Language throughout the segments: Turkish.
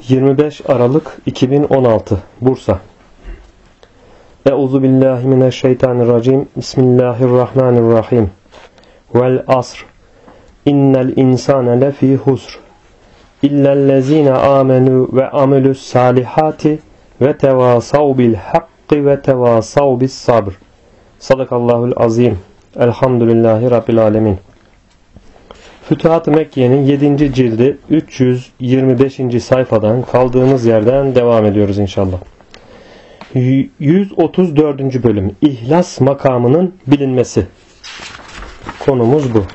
25 Aralık 2016 Bursa. Euzubillahimineşşeytanirracim. Bismillahirrahmanirrahim. Vel asr. İnnel insane lefî husr. İllellezîne âmenû ve amelus salihati ve tevâsav bil hakkı ve tevâsav bis sabr. Sadakallahul azim. Elhamdülillahi Rabbil alemin. Fütuhat-ı Mekke'nin 7. cildi 325. sayfadan kaldığımız yerden devam ediyoruz inşallah. 134. bölüm İhlas makamının bilinmesi. Konumuz bu.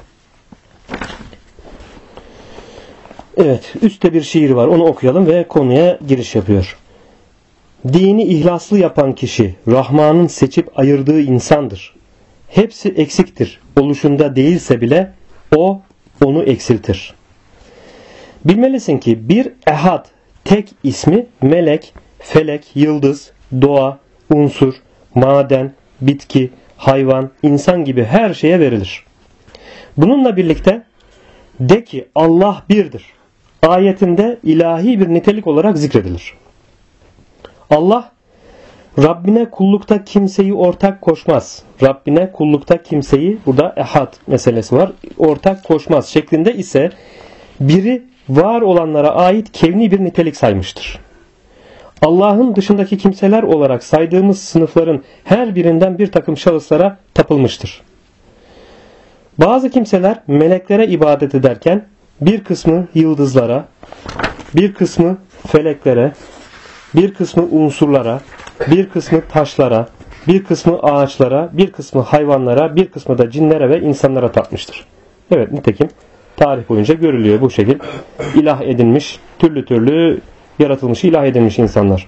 Evet, üstte bir şiir var. Onu okuyalım ve konuya giriş yapıyor. Dini ihlaslı yapan kişi Rahman'ın seçip ayırdığı insandır. Hepsi eksiktir. Oluşunda değilse bile o onu eksiltir. Bilmelisin ki bir ehad tek ismi melek, felek, yıldız, doğa, unsur, maden, bitki, hayvan, insan gibi her şeye verilir. Bununla birlikte de ki Allah birdir. Ayetinde ilahi bir nitelik olarak zikredilir. Allah Rabbine kullukta kimseyi ortak koşmaz. Rabbine kullukta kimseyi, burada ehad meselesi var, ortak koşmaz şeklinde ise biri var olanlara ait kevni bir nitelik saymıştır. Allah'ın dışındaki kimseler olarak saydığımız sınıfların her birinden bir takım şahıslara tapılmıştır. Bazı kimseler meleklere ibadet ederken bir kısmı yıldızlara, bir kısmı feleklere, bir kısmı unsurlara, bir kısmı taşlara, bir kısmı ağaçlara, bir kısmı hayvanlara, bir kısmı da cinlere ve insanlara tapmıştır. Evet, nitekim tarih boyunca görülüyor bu şekil. İlah edinmiş, türlü türlü yaratılmış, ilah edinmiş insanlar.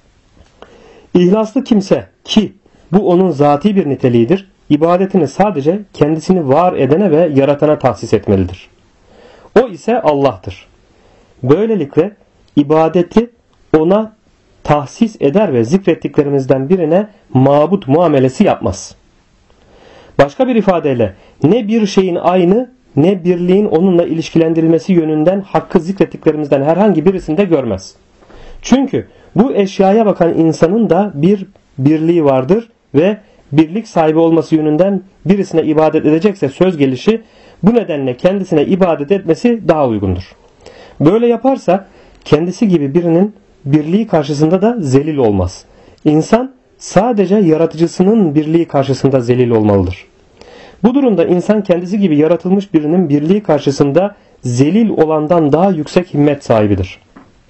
İhlaslı kimse ki bu onun zati bir niteliğidir, ibadetini sadece kendisini var edene ve yaratana tahsis etmelidir. O ise Allah'tır. Böylelikle ibadeti ona tahsis eder ve zikrettiklerimizden birine mabut muamelesi yapmaz. Başka bir ifadeyle ne bir şeyin aynı ne birliğin onunla ilişkilendirilmesi yönünden hakkı zikrettiklerimizden herhangi birisinde görmez. Çünkü bu eşyaya bakan insanın da bir birliği vardır ve birlik sahibi olması yönünden birisine ibadet edecekse söz gelişi bu nedenle kendisine ibadet etmesi daha uygundur. Böyle yaparsa kendisi gibi birinin birliği karşısında da zelil olmaz. İnsan sadece yaratıcısının birliği karşısında zelil olmalıdır. Bu durumda insan kendisi gibi yaratılmış birinin birliği karşısında zelil olandan daha yüksek himmet sahibidir.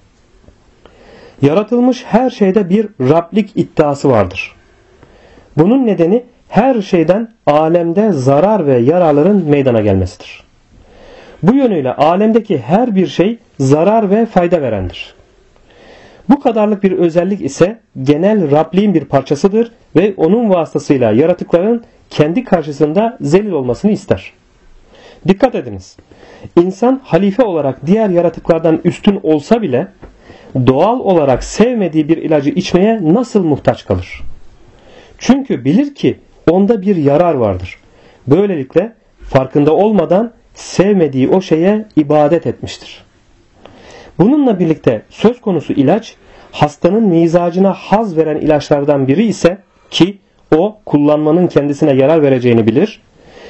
Yaratılmış her şeyde bir Rablik iddiası vardır. Bunun nedeni her şeyden alemde zarar ve yararların meydana gelmesidir. Bu yönüyle alemdeki her bir şey zarar ve fayda verendir. Bu kadarlık bir özellik ise genel Rabliğin bir parçasıdır ve onun vasıtasıyla yaratıkların kendi karşısında zelil olmasını ister. Dikkat ediniz. İnsan halife olarak diğer yaratıklardan üstün olsa bile doğal olarak sevmediği bir ilacı içmeye nasıl muhtaç kalır? Çünkü bilir ki onda bir yarar vardır. Böylelikle farkında olmadan sevmediği o şeye ibadet etmiştir. Bununla birlikte söz konusu ilaç hastanın mizacına haz veren ilaçlardan biri ise ki o kullanmanın kendisine yarar vereceğini bilir.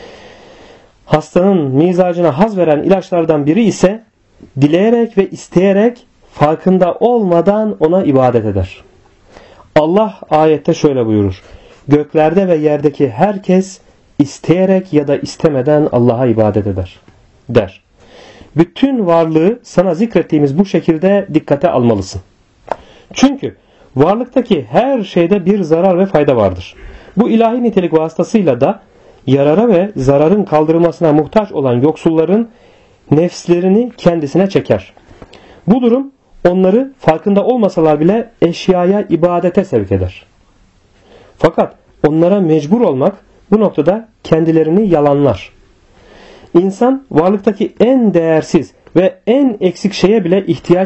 Hastanın mizacına haz veren ilaçlardan biri ise dileyerek ve isteyerek farkında olmadan ona ibadet eder. Allah ayette şöyle buyurur. Göklerde ve yerdeki herkes isteyerek ya da istemeden Allah'a ibadet eder der. Bütün varlığı sana zikrettiğimiz bu şekilde dikkate almalısın. Çünkü varlıktaki her şeyde bir zarar ve fayda vardır. Bu ilahi nitelik vasıtasıyla da yarara ve zararın kaldırılmasına muhtaç olan yoksulların nefslerini kendisine çeker. Bu durum onları farkında olmasalar bile eşyaya ibadete sevk eder. Fakat onlara mecbur olmak bu noktada kendilerini yalanlar. İnsan varlıktaki en değersiz ve en eksik şeye bile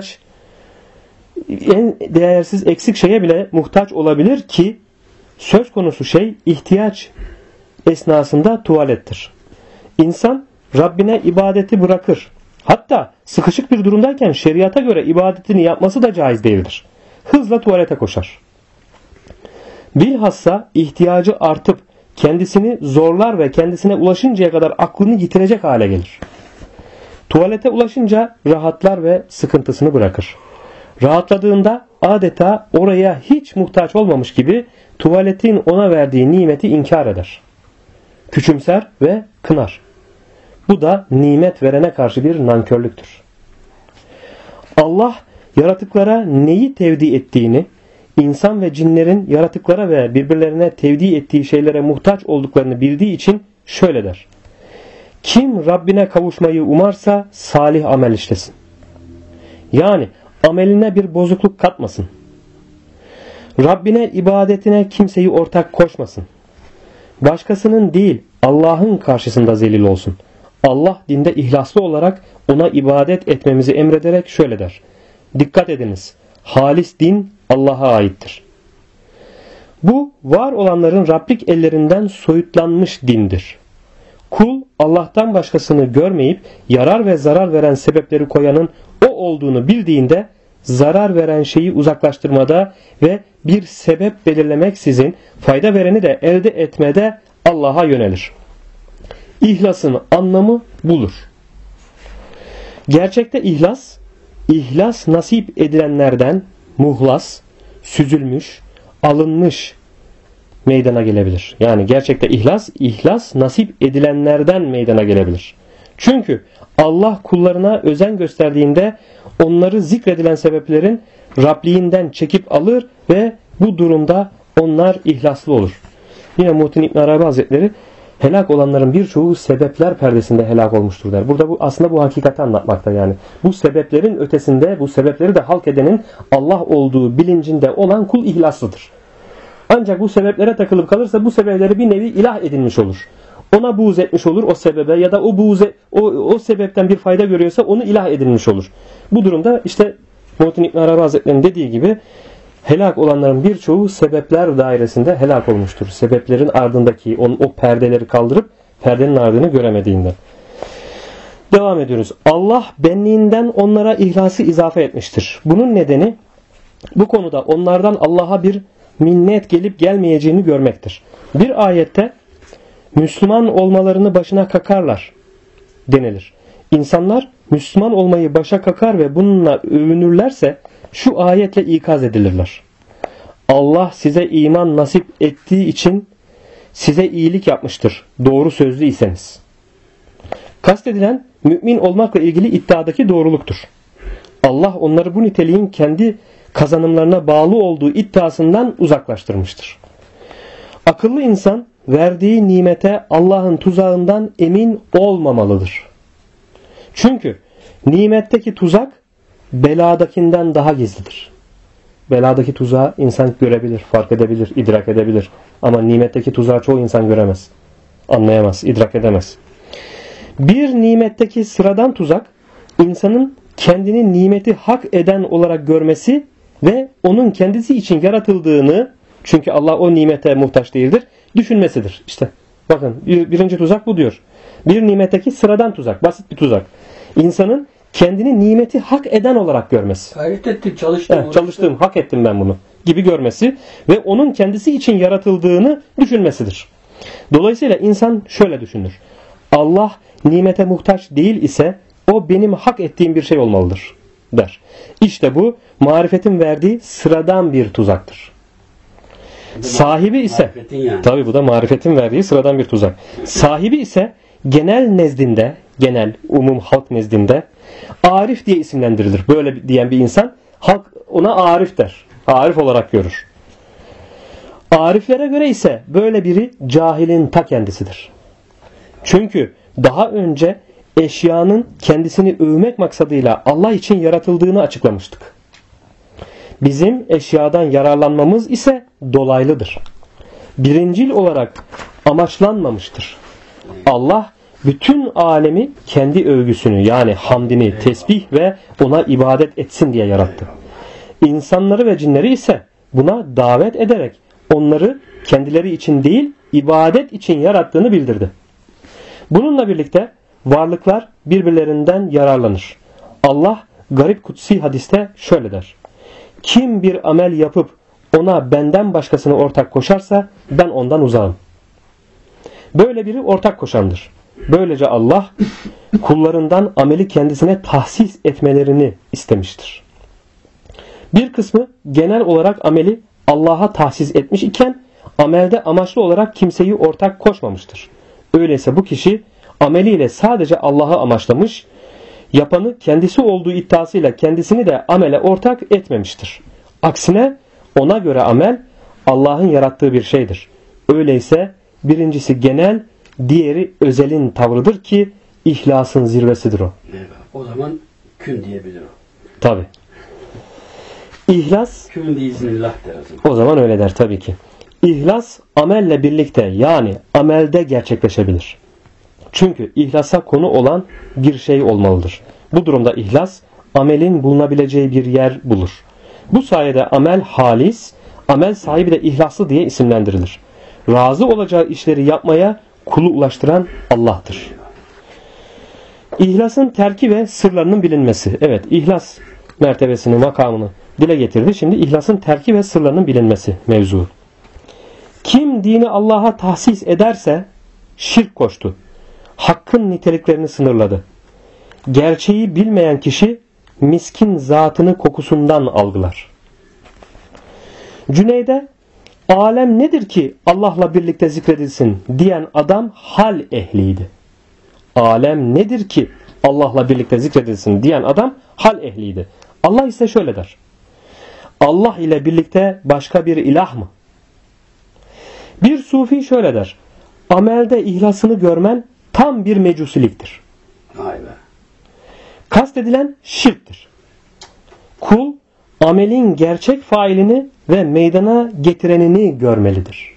eksik şeye bile muhtaç olabilir ki söz konusu şey ihtiyaç esnasında tuvalettir. İnsan Rabbine ibadeti bırakır Hatta sıkışık bir durumdayken şeriata göre ibadetini yapması da caiz değildir. Hızla tuvalete koşar. Bilhassa ihtiyacı artıp kendisini zorlar ve kendisine ulaşıncaya kadar aklını yitirecek hale gelir. Tuvalete ulaşınca rahatlar ve sıkıntısını bırakır. Rahatladığında adeta oraya hiç muhtaç olmamış gibi tuvaletin ona verdiği nimeti inkar eder. Küçümser ve kınar. Bu da nimet verene karşı bir nankörlüktür. Allah yaratıklara neyi tevdi ettiğini, insan ve cinlerin yaratıklara ve birbirlerine tevdi ettiği şeylere muhtaç olduklarını bildiği için şöyle der. Kim Rabbine kavuşmayı umarsa salih amel işlesin. Yani ameline bir bozukluk katmasın. Rabbine ibadetine kimseyi ortak koşmasın. Başkasının değil Allah'ın karşısında zelil olsun. Allah dinde ihlaslı olarak ona ibadet etmemizi emrederek şöyle der. Dikkat ediniz. Halis din Allah'a aittir. Bu var olanların Rablik ellerinden soyutlanmış dindir. Kul Allah'tan başkasını görmeyip yarar ve zarar veren sebepleri koyanın o olduğunu bildiğinde zarar veren şeyi uzaklaştırmada ve bir sebep belirlemeksizin fayda vereni de elde etmede Allah'a yönelir. İhlasın anlamı budur. Gerçekte ihlas nasip edilenlerden muhlas, süzülmüş, alınmış meydana gelebilir. Yani gerçekte ihlas nasip edilenlerden meydana gelebilir. Çünkü Allah kullarına özen gösterdiğinde onları zikredilen sebeplerin Rabliğinden çekip alır ve bu durumda onlar ihlaslı olur. Yine Muhittin İbn Arabi Hazretleri helak olanların birçoğu sebepler perdesinde helak olmuştur der. Burada aslında bu hakikati anlatmakta yani. Bu sebeplerin ötesinde, bu sebepleri de halk edenin Allah olduğu bilincinde olan kul ihlaslıdır. Ancak bu sebeplere takılıp kalırsa bu sebepleri bir nevi ilah edinmiş olur. Ona buğz etmiş olur o sebebe ya da o sebepten bir fayda görüyorsa onu ilah edinmiş olur. Bu durumda işte Muhittin İbn Arabi Hazretleri'nin dediği gibi helak olanların birçoğu sebepler dairesinde helak olmuştur. Sebeplerin ardındaki o perdeleri kaldırıp perdenin ardını göremediğinden. Devam ediyoruz. Allah benliğinden onlara ihlası izafe etmiştir. Bunun nedeni bu konuda onlardan Allah'a bir minnet gelip gelmeyeceğini görmektir. Bir ayette Müslüman olmalarını başına kakarlar denilir. İnsanlar Müslüman olmayı başa kakar ve bununla övünürlerse şu ayetle ikaz edilirler. Allah size iman nasip ettiği için size iyilik yapmıştır. Doğru sözlü iseniz. Kastedilen mümin olmakla ilgili iddiadaki doğruluktur. Allah onları bu niteliğin kendi kazanımlarına bağlı olduğu iddiasından uzaklaştırmıştır. Akıllı insan verdiği nimete Allah'ın tuzağından emin olmamalıdır. Çünkü nimetteki tuzak beladakinden daha gizlidir. Beladaki tuzağı insan görebilir, fark edebilir, idrak edebilir. Ama nimetteki tuzağı çoğu insan göremez, anlayamaz, idrak edemez. Bir nimetteki sıradan tuzak, insanın kendini nimeti hak eden olarak görmesi ve onun kendisi için yaratıldığını, çünkü Allah o nimete muhtaç değildir, düşünmesidir. İşte bakın birinci tuzak bu diyor. Bir nimetteki sıradan tuzak, basit bir tuzak. İnsanın kendini nimeti hak eden olarak görmesi. Gayret ettim, çalıştım. Çalıştım, hak ettim ben bunu gibi görmesi ve onun kendisi için yaratıldığını düşünmesidir. Dolayısıyla insan şöyle düşünür. Allah nimete muhtaç değil ise o benim hak ettiğim bir şey olmalıdır der. İşte bu marifetin verdiği sıradan bir tuzaktır. Sahibi ise tabi bu da marifetin verdiği sıradan bir tuzak. Sahibi ise genel nezdinde, umum halk nezdinde arif diye isimlendirilir. Böyle diyen bir insan halk ona arif der. Arif olarak görür. Ariflere göre ise böyle biri cahilin ta kendisidir. Çünkü daha önce eşyanın kendisini övmek maksadıyla Allah için yaratıldığını açıklamıştık. Bizim eşyadan yararlanmamız ise dolaylıdır. Birincil olarak amaçlanmamıştır. Allah bütün alemi kendi övgüsünü yani hamdini, tesbih ve ona ibadet etsin diye yarattı. İnsanları ve cinleri ise buna davet ederek onları kendileri için değil ibadet için yarattığını bildirdi. Bununla birlikte varlıklar birbirlerinden yararlanır. Allah garip kutsi hadiste şöyle der: kim bir amel yapıp ona benden başkasını ortak koşarsa ben ondan uzağım. Böyle biri ortak koşandır. Böylece Allah kullarından ameli kendisine tahsis etmelerini istemiştir. Bir kısmı genel olarak ameli Allah'a tahsis etmiş iken amelde amaçlı olarak kimseyi ortak koşmamıştır. Öyleyse bu kişi ameliyle sadece Allah'ı amaçlamış, yapanı kendisi olduğu iddiasıyla kendisini de amele ortak etmemiştir. Aksine ona göre amel Allah'ın yarattığı bir şeydir. Öyleyse birincisi genel, diğeri özelin tavrıdır ki ihlasın zirvesidir o. O zaman kün diyebilir o. Tabi. İhlas kün biiznillah der o zaman öyle der tabii ki. İhlas amelle birlikte yani amelde gerçekleşebilir. Çünkü ihlasa konu olan bir şey olmalıdır. Bu durumda ihlas amelin bulunabileceği bir yer bulur. Bu sayede amel halis, amel sahibi de ihlaslı diye isimlendirilir. Razı olacağı işleri yapmaya kulu ulaştıran Allah'tır. İhlasın terki ve sırlarının bilinmesi. Evet, ihlas mertebesini, makamını dile getirdi. Şimdi ihlasın terki ve sırlarının bilinmesi mevzu. Kim dini Allah'a tahsis ederse şirk koştu. Hakkın niteliklerini sınırladı. Gerçeği bilmeyen kişi miskin zatını kokusundan algılar. Cüneyd'e alem nedir ki Allah'la birlikte zikredilsin diyen adam hal ehliydi. Alem nedir ki Allah'la birlikte zikredilsin diyen adam hal ehliydi. Allah ise şöyle der: Allah ile birlikte başka bir ilah mı? Bir sufi şöyle der: amelde ihlasını görmen tam bir mecusiliktir. Vay be. Kastedilen şirktir. Kul amelin gerçek failini ve meydana getirenini görmelidir.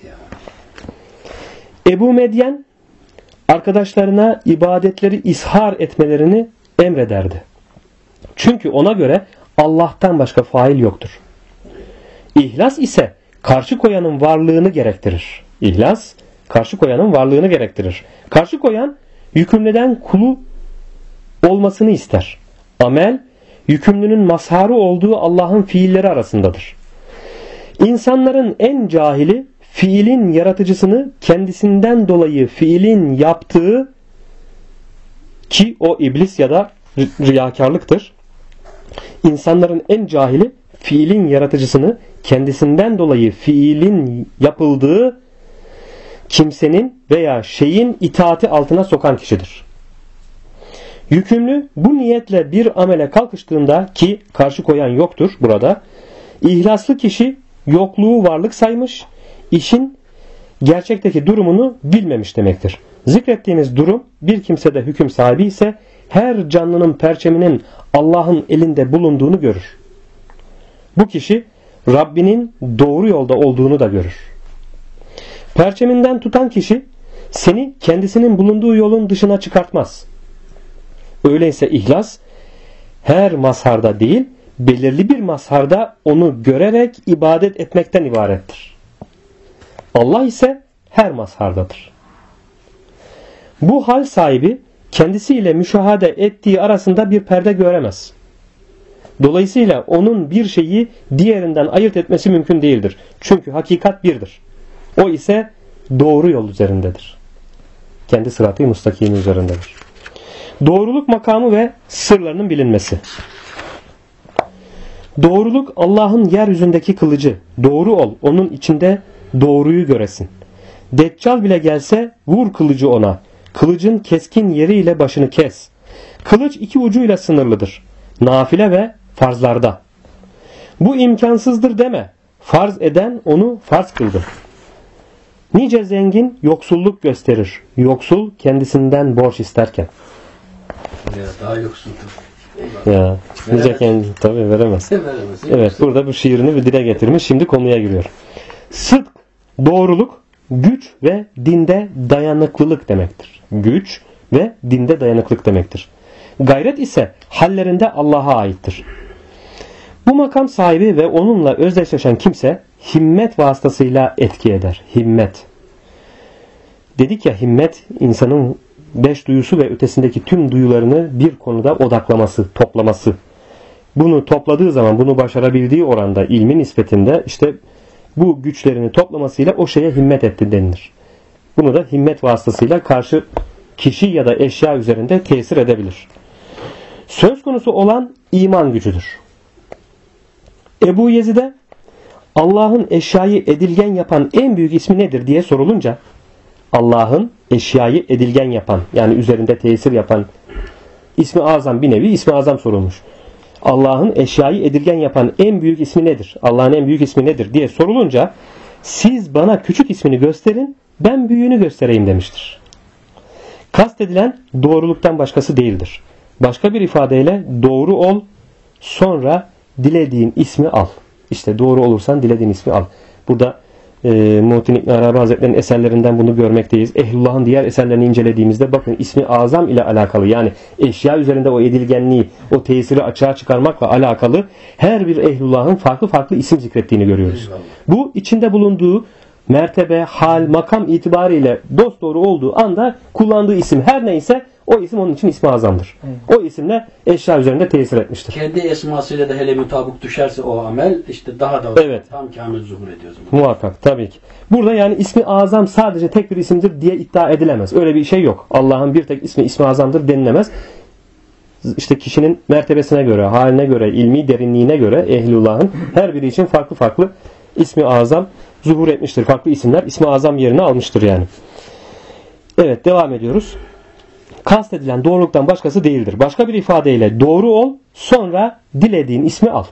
Ebu Medyen arkadaşlarına ibadetleri ishar etmelerini emrederdi. Çünkü ona göre Allah'tan başka fail yoktur. İhlas ise karşı koyanın varlığını gerektirir. İhlas karşı koyanın varlığını gerektirir. Karşı koyan yükümlüden kulu olmasını ister. Amel yükümlünün mazharı olduğu Allah'ın fiilleri arasındadır. İnsanların en cahili fiilin yaratıcısını kendisinden dolayı fiilin yaptığı, ki o iblis ya da riyakarlıktır. İnsanların en cahili fiilin yaratıcısını kendisinden dolayı fiilin yapıldığı kimsenin veya şeyin itaati altına sokan kişidir. Yükümlü bu niyetle bir amele kalkıştığında, ki karşı koyan yoktur burada, ihlaslı kişi yokluğu varlık saymış, işin gerçekteki durumunu bilmemiş demektir. Zikrettiğimiz durum bir kimsede hüküm sahibi ise her canlının perçeminin Allah'ın elinde bulunduğunu görür. Bu kişi Rabbinin doğru yolda olduğunu da görür. Perçeminden tutan kişi seni kendisinin bulunduğu yolun dışına çıkartmaz. Öyleyse ihlas her mazharda değil, belirli bir mazharda onu görerek ibadet etmekten ibarettir. Allah ise her mazhardadır. Bu hal sahibi kendisiyle müşahede ettiği arasında bir perde göremez. Dolayısıyla onun bir şeyi diğerinden ayırt etmesi mümkün değildir. Çünkü hakikat birdir. O ise doğru yol üzerindedir. Kendi sırat-ı müstakim üzerindedir. Doğruluk makamı ve sırlarının bilinmesi. Doğruluk Allah'ın yeryüzündeki kılıcı. Doğru ol, onun içinde doğruyu göresin. Deccal bile gelse vur kılıcı ona. Kılıcın keskin yeriyle başını kes. Kılıç iki ucuyla sınırlıdır. Nafile ve farzlarda. Bu imkansızdır deme. Farz eden onu farz kıldı. Nice zengin yoksulluk gösterir. Yoksul kendisinden borç isterken. Ya daha yoksuldur. Ya, nice kendi tabii veremez. Evet, burada bu şiirini bir dile getirmiş. Şimdi konuya giriyor. Sıdk, doğruluk, güç ve dinde dayanıklılık demektir. Güç ve dinde dayanıklılık demektir. Gayret ise hallerinde Allah'a aittir. Bu makam sahibi ve onunla özdeşleşen kimse himmet vasıtasıyla etki eder. Himmet. Dedik ya, himmet insanın beş duyusu ve ötesindeki tüm duyularını bir konuda odaklaması, toplaması. Bunu topladığı zaman, bunu başarabildiği oranda ilmin nispetinde işte bu güçlerini toplamasıyla o şeye himmet etti denilir. Bunu da himmet vasıtasıyla karşı kişi ya da eşya üzerinde tesir edebilir. Söz konusu olan iman gücüdür. Ebu Yezid'e Allah'ın eşyayı edilgen yapan en büyük ismi nedir diye sorulunca, Allah'ın eşyayı edilgen yapan, yani üzerinde tesir yapan ismi azam, bir nevi ismi azam sorulmuş. Allah'ın eşyayı edilgen yapan en büyük ismi nedir? Allah'ın en büyük ismi nedir diye sorulunca, siz bana küçük ismini gösterin, ben büyüğünü göstereyim demiştir. Kastedilen doğruluktan başkası değildir. Başka bir ifadeyle doğru ol, sonra dilediğin ismi al. İşte doğru olursan dilediğin ismi al. Burada Muhittin İbn Arabi Hazretleri'nin eserlerinden bunu görmekteyiz. Ehlullah'ın diğer eserlerini incelediğimizde bakın ismi azam ile alakalı, yani eşya üzerinde o edilgenliği, o tesiri açığa çıkarmakla alakalı her bir ehlullah'ın farklı farklı isim zikrettiğini görüyoruz. Bu içinde bulunduğu mertebe, hal, makam itibariyle dosdoğru olduğu anda kullandığı isim her neyse o isim onun için ismi azamdır. O isimle eşya üzerinde tesir etmiştir. Kendi esmasıyla da hele mutabık düşerse o amel işte daha da tam kamil zuhur ediyoruz. Muhakkak, tabii ki. Burada yani ismi azam sadece tek bir isimdir diye iddia edilemez. Öyle bir şey yok. Allah'ın bir tek ismi azamdır denilemez. İşte kişinin mertebesine göre, haline göre, ilmi derinliğine göre ehlullah'ın her biri için farklı farklı ismi azam zuhur etmiştir. Farklı isimler ismi azam yerini almıştır yani. Evet, devam ediyoruz. Kastedilen doğruluktan başkası değildir. Başka bir ifadeyle doğru ol, sonra dilediğin ismi al.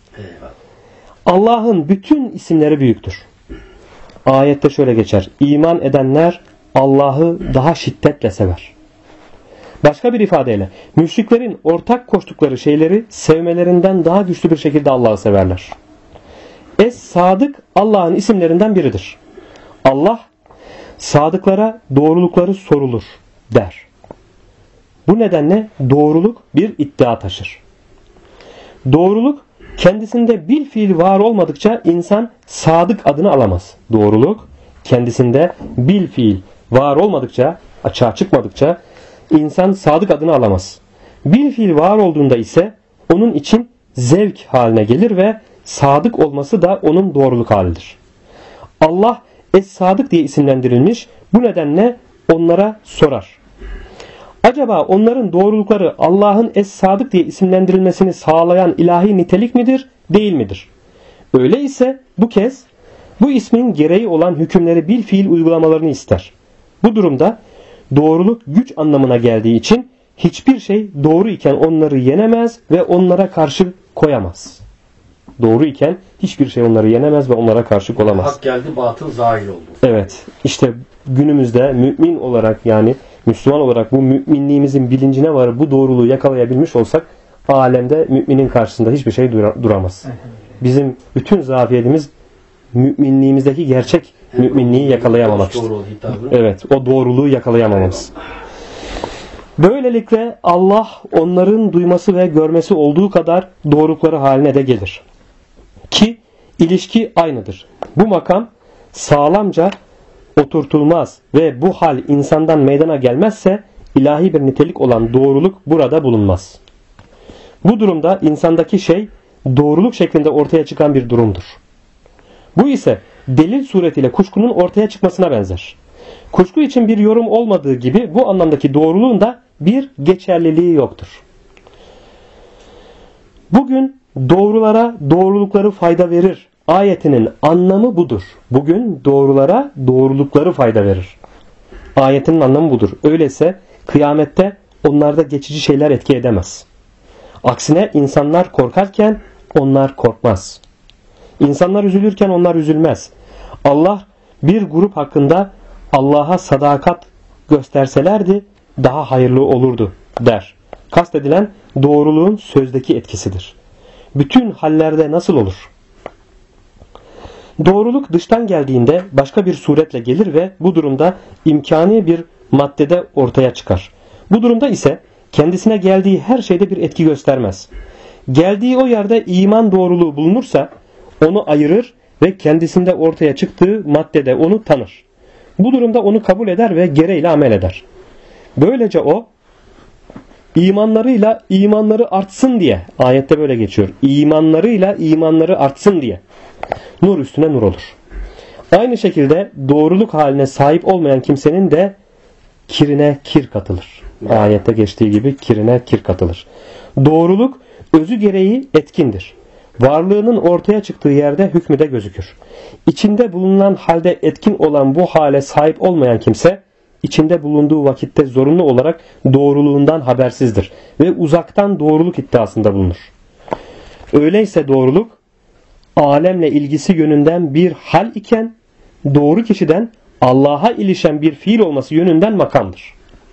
Allah'ın bütün isimleri büyüktür. Ayette şöyle geçer: İman edenler Allah'ı daha şiddetle sever. Başka bir ifadeyle müşriklerin ortak koştukları şeyleri sevmelerinden daha güçlü bir şekilde Allah'ı severler. Es-Sadık Allah'ın isimlerinden biridir. Allah sadıklara doğrulukları sorulur der. Bu nedenle doğruluk bir iddia taşır. Doğruluk kendisinde bil fiil var olmadıkça insan sadık adını alamaz. Doğruluk kendisinde bil fiil var olmadıkça, açığa çıkmadıkça insan sadık adını alamaz. Bil fiil var olduğunda ise onun için zevk haline gelir ve sadık olması da onun doğruluk halidir. Allah Es-Sadık diye isimlendirilmiş. Bu nedenle onlara sorar: acaba onların doğrulukları Allah'ın Es-Sadık diye isimlendirilmesini sağlayan ilahi nitelik midir, değil midir? Öyleyse bu kez bu ismin gereği olan hükümleri bil fiil uygulamalarını ister. Bu durumda doğruluk güç anlamına geldiği için hiçbir şey doğru iken onları yenemez ve onlara karşı koyamaz. Doğru iken hiçbir şey onları yenemez ve onlara karşı koyamaz. Hak geldi, batıl zahir oldu. Evet, işte günümüzde mümin olarak, yani Müslüman olarak bu müminliğimizin bilincine varıp bu doğruluğu yakalayabilmiş olsak alemde müminin karşısında hiçbir şey duramaz. Bizim bütün zafiyetimiz müminliğimizdeki gerçek müminliği yakalayamamaktır. Evet, o doğruluğu yakalayamamamız. Böylelikle Allah onların duyması ve görmesi olduğu kadar doğrulukları haline de gelir. Ki ilişki aynıdır. Bu makam sağlamca oturtulmaz ve bu hal insandan meydana gelmezse ilahi bir nitelik olan doğruluk burada bulunmaz. Bu durumda insandaki şey doğruluk şeklinde ortaya çıkan bir durumdur. Bu ise delil suretiyle kuşkunun ortaya çıkmasına benzer. Kuşku için bir yorum olmadığı gibi bu anlamdaki doğruluğun da bir geçerliliği yoktur. Bugün doğrulara doğrulukları fayda verir ayetinin anlamı budur. Bugün doğrulara doğrulukları fayda verir. Ayetinin anlamı budur. Öyleyse kıyamette onlarda geçici şeyler etki edemez. Aksine insanlar korkarken onlar korkmaz. İnsanlar üzülürken onlar üzülmez. Allah bir grup hakkında Allah'a sadakat gösterselerdi daha hayırlı olurdu der. Kastedilen doğruluğun sözdeki etkisidir. Bütün hallerde nasıl olur? Doğruluk dıştan geldiğinde başka bir suretle gelir ve bu durumda imkani bir maddede ortaya çıkar. Bu durumda ise kendisine geldiği her şeyde bir etki göstermez. Geldiği o yerde iman doğruluğu bulunursa onu ayırır ve kendisinde ortaya çıktığı maddede onu tanır. Bu durumda onu kabul eder ve gereğiyle amel eder. Böylece o imanlarıyla imanları artsın diye, ayette böyle geçiyor. İmanlarıyla imanları artsın diye nur üstüne nur olur. Aynı şekilde doğruluk haline sahip olmayan kimsenin de kirine kir katılır. Ayette geçtiği gibi kirine kir katılır. Doğruluk özü gereği etkindir. Varlığının ortaya çıktığı yerde hükmü de gözükür. İçinde bulunan halde etkin olan bu hale sahip olmayan kimse, içinde bulunduğu vakitte zorunlu olarak doğruluğundan habersizdir ve uzaktan doğruluk iddiasında bulunur. Öyleyse doğruluk, alemle ilgisi yönünden bir hal iken, doğru kişiden Allah'a ilişen bir fiil olması yönünden makamdır.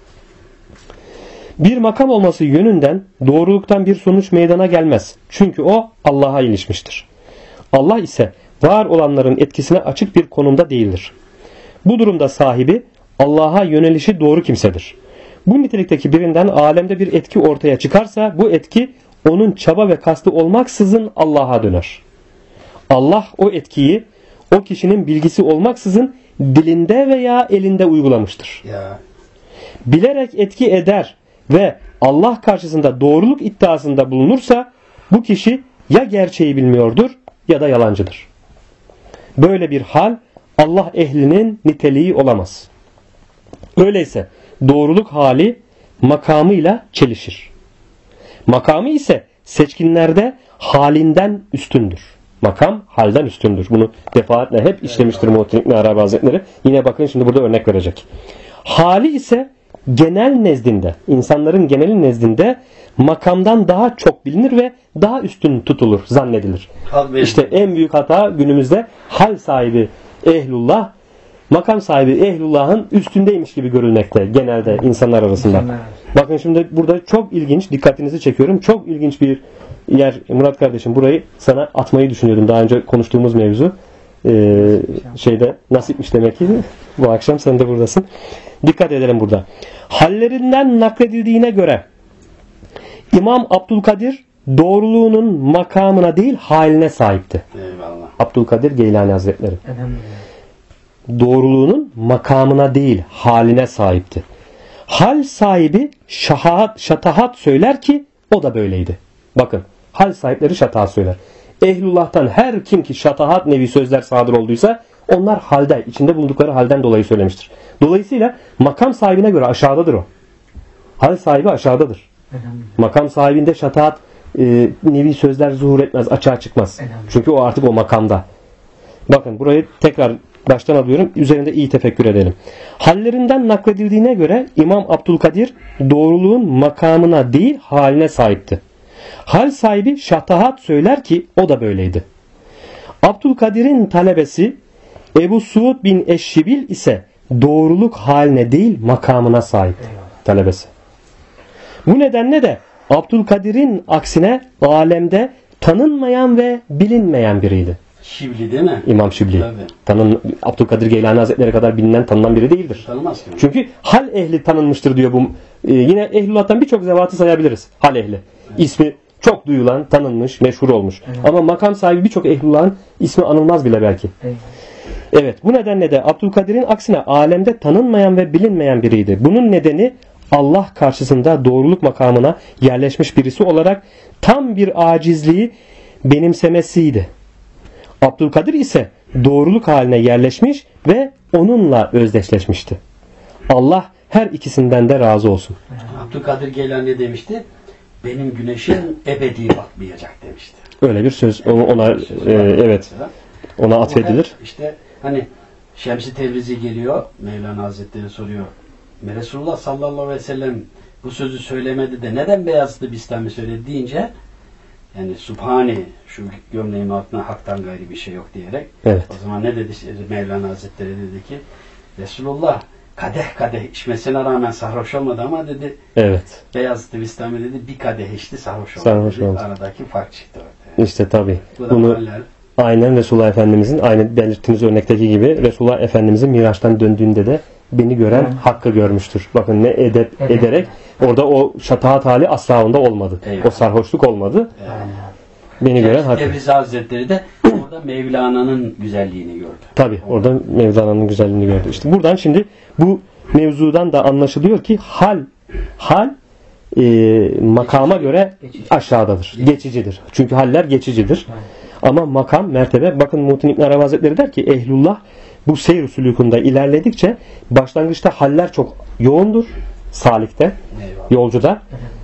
Bir makam olması yönünden doğruluktan bir sonuç meydana gelmez. Çünkü o Allah'a ilişmiştir. Allah ise var olanların etkisine açık bir konumda değildir. Bu durumda sahibi Allah'a yönelişi doğru kimsedir. Bu nitelikteki birinden alemde bir etki ortaya çıkarsa bu etki onun çaba ve kastı olmaksızın Allah'a döner. Allah o etkiyi o kişinin bilgisi olmaksızın dilinde veya elinde uygulamıştır. Bilerek etki eder ve Allah karşısında doğruluk iddiasında bulunursa bu kişi ya gerçeği bilmiyordur ya da yalancıdır. Böyle bir hal Allah ehlinin niteliği olamaz. Öyleyse doğruluk hali makamıyla çelişir. Makamı ise seçkinlerde halinden üstündür. Makam halden üstündür. Bunu defaatle hep işlemiştir Muhittin İbn Arabi Hazretleri. Yine bakın şimdi burada örnek verecek. Hali ise genel nezdinde, insanların genel nezdinde makamdan daha çok bilinir ve daha üstün tutulur, zannedilir. İşte en büyük hata günümüzde hal sahibi ehlullah, makam sahibi ehlullah'ın üstündeymiş gibi görülmekte genelde insanlar arasında. Bakın şimdi burada çok ilginç, dikkatinizi çekiyorum. Çok ilginç bir yer Murat kardeşim, burayı sana atmayı düşünüyordum. Daha önce konuştuğumuz mevzu. Nasipmiş demek ki. Bu akşam sen de buradasın. Dikkat edelim burada. Hallerinden nakledildiğine göre İmam Abdülkadir doğruluğunun makamına değil haline sahipti. Eyvallah. Abdülkadir Geylani Hazretleri. Doğruluğunun makamına değil haline sahipti. Hal sahibi şatahat söyler ki o da böyleydi. Bakın, hal sahipleri şatahat söyler. Ehlullah'tan her kim ki şatahat nevi sözler sadır olduysa onlar halde, içinde bulundukları halden dolayı söylemiştir. Dolayısıyla makam sahibine göre aşağıdadır o. Hal sahibi aşağıdadır. Makam sahibinde şatahat nevi sözler zuhur etmez, açığa çıkmaz. Çünkü o artık o makamda. Bakın burayı tekrar baştan alıyorum. Üzerinde iyi tefekkür edelim. Hallerinden nakledildiğine göre İmam Abdülkadir doğruluğun makamına değil haline sahipti. Hal sahibi şatahat söyler ki o da böyleydi. Abdülkadir'in talebesi Ebu Suud bin Eşşibil ise doğruluk haline değil makamına sahip talebesi. Bu nedenle de Abdülkadir'in aksine alemde tanınmayan ve bilinmeyen biriydi. Şibli değil mi? İmam Şibli. Abdülkadir Geylani Hazretleri kadar bilinen, tanınan biri değildir. Tanımaz ki. Çünkü hal ehli tanınmıştır diyor bu. Yine ehlullah'tan birçok zevatı sayabiliriz. Hal ehli. İsmi çok duyulan, tanınmış, meşhur olmuş. Ama makam sahibi birçok ehlullah'ın ismi anılmaz bile belki. Evet, bu nedenle de Abdülkadir'in aksine alemde tanınmayan ve bilinmeyen biriydi. Bunun nedeni Allah karşısında doğruluk makamına yerleşmiş birisi olarak tam bir acizliği benimsemesiydi. Abdülkadir ise doğruluk haline yerleşmiş ve onunla özdeşleşmişti. Allah her ikisinden de razı olsun. Abdülkadir Geylani ne demişti? Benim güneşim ebedi batmayacak demişti. Öyle bir söz ona evet. Ona atfedilir. İşte hani Şems-i Tebrizi geliyor, Mevlana Hazretleri soruyor. Resulullah sallallahu aleyhi ve sellem bu sözü söylemedi de neden Beyazıt Bistami söyledi deyince, yani Subhani, şu gömleğin altına haktan gayri bir şey yok diyerek, evet. O zaman ne dedi Mevlana Hazretleri, dedi ki Resulullah kadeh kadeh içmesine rağmen sarhoş olmadı ama dedi, evet. Beyazıt Bistami dedi bir kadeh içti sarhoş oldu. Aradaki fark çıktı ortaya. İşte tabi. Bunu aynen Resulullah Efendimizin, aynı belirttiğiniz örnekteki gibi Resulullah Efendimizin Miraç'tan döndüğünde de beni gören hakkı görmüştür. Bakın ne ederek orada o şatahat hali asla onda olmadı. O sarhoşluk olmadı. Beni gören hakkı. Tebrizi Hazretleri de orada Mevlana'nın güzelliğini gördü. Tabi orada Mevlana'nın güzelliğini gördü. İşte buradan şimdi bu mevzudan da anlaşılıyor ki hal makama göre aşağıdadır. Geçicidir. Çünkü haller geçicidir. Ama makam, mertebe, bakın Muhittin İbn Arabi Hazretleri der ki ehlullah bu seyr sülükünde ilerledikçe başlangıçta haller çok yoğundur. Salikte, yolcuda.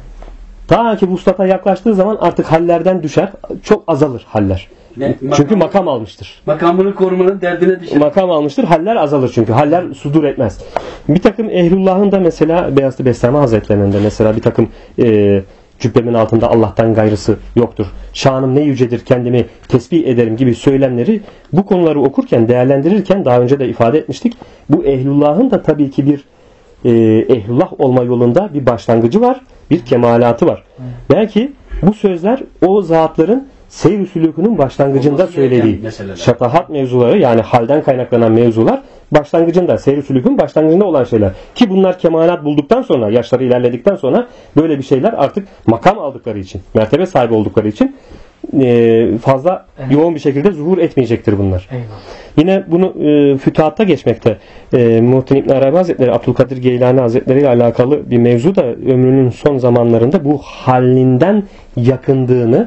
Ta ki vuslata yaklaştığı zaman artık hallerden düşer. Çok azalır haller. Çünkü makam almıştır. Makamını korumanın derdine düşer. Makam almıştır. Haller azalır çünkü. Haller sudur etmez. Bir takım ehlullahın da mesela Beyazıt Bestami Hazretlerinin de mesela bir takım cübbemin altında Allah'tan gayrısı yoktur. Şanım ne yücedir, kendimi tesbih ederim gibi söylemleri bu konuları okurken, değerlendirirken daha önce de ifade etmiştik. Bu ehlullahın da tabii ki bir ehlullah olma yolunda bir başlangıcı var. Bir kemalatı var. Belki bu sözler o zatların seyr-i sülûkünün başlangıcında söylediği şatahat mevzuları, yani halden kaynaklanan mevzular başlangıcında, seyr-i sülûkün başlangıcında olan şeyler. Ki bunlar kemalat bulduktan sonra, yaşları ilerledikten sonra böyle bir şeyler artık makam aldıkları için, mertebe sahibi oldukları için fazla yoğun bir şekilde zuhur etmeyecektir bunlar. Eyvallah. Yine bunu fütuhatta geçmekte. Muhittin İbn Arabi Hazretleri, Abdülkadir Geylani Hazretleri ile alakalı bir mevzu da ömrünün son zamanlarında bu halinden yakındığını,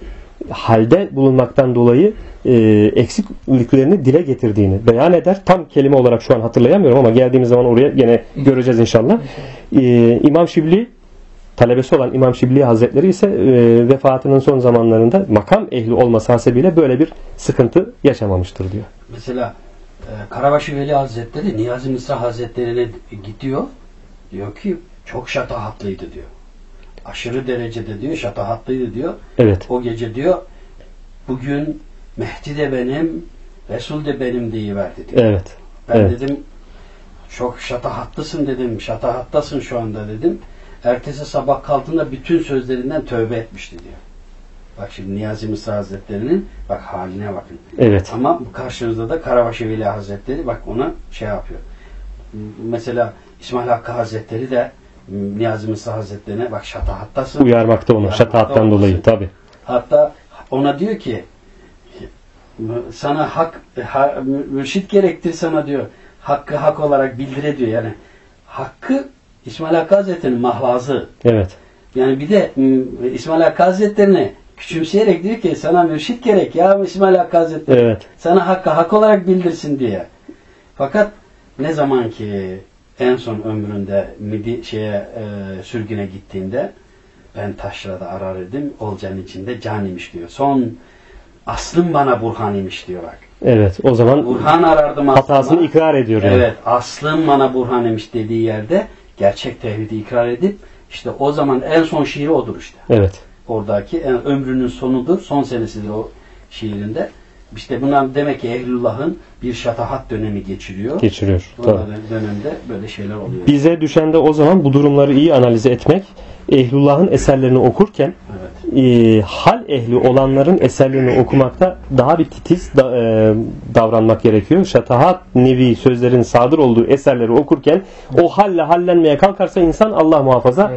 halde bulunmaktan dolayı eksikliklerini dile getirdiğini beyan eder. Tam kelime olarak şu an hatırlayamıyorum ama geldiğimiz zaman oraya gene göreceğiz inşallah. İmam Şibli, talebesi olan İmam Şibli Hazretleri ise vefatının son zamanlarında makam ehli olması hasebiyle böyle bir sıkıntı yaşamamıştır diyor. Mesela Karabaşı Veli Hazretleri Niyazi Mısra Hazretleri'ne gidiyor. Diyor ki çok şatahatlıydı diyor. Aşırı derecede diyor şatahatlıydı diyor. Evet. O gece diyor bugün Mehdi de benim, Resul de benim deyiverdi diyor. Evet. Ben evet. dedim çok şatahatlısın dedim. Şatahattasın şu anda dedim. Ertesi sabah kalktığında bütün sözlerinden tövbe etmişti diyor. Bak şimdi Niyazi Mısra Hazretleri'nin bak haline bakın. Evet. Ama karşımızda da Karabaşı Veli Hazretleri bak ona şey yapıyor. Mesela İsmail Hakkı Hazretleri de Niyazi Mısra Hazretlerine bak şatahattasın. Uyarmakta onu şatahattan dolayı tabi. Hatta ona diyor ki sana mürşit gerektir sana diyor. Hakkı hak olarak bildire diyor. Yani hakkı İsmail Hakkı Hazretleri'nin mahvazı. Evet. Yani bir de İsmail Hakkı Hazretleri'ne küçümseyerek diyor ki sana mürşit gerek ya İsmail Hakkı Hazretleri. Evet. Sana hakkı hak olarak bildirsin diye. Fakat ne zaman ki en son ömründe sürgüne gittiğinde ben taşrada arar idim Olcanın içinde can imiş diyor. Son aslım bana Burhan imiş diyor bak. Evet, o zaman Burhan arardım hatasını ikrar ediyor. Evet, yani. aslım bana Burhan imiş dediği yerde gerçek tevhidi ikrar edip işte o zaman en son şiiri odur işte. Evet. Oradaki ömrünün sonudur, son senesidir o şiirinde. İşte bunlar demek ki Ehlullah'ın bir şatahat dönemi geçiriyor. Geçiriyor. O dönemde böyle şeyler oluyor. Bize düşen de o zaman bu durumları iyi analiz etmek. Ehlullah'ın eserlerini okurken hal ehli olanların eserlerini okumakta daha bir titiz davranmak gerekiyor. Şatahat nevi sözlerin sadır olduğu eserleri okurken o halle hallenmeye kalkarsa insan Allah muhafaza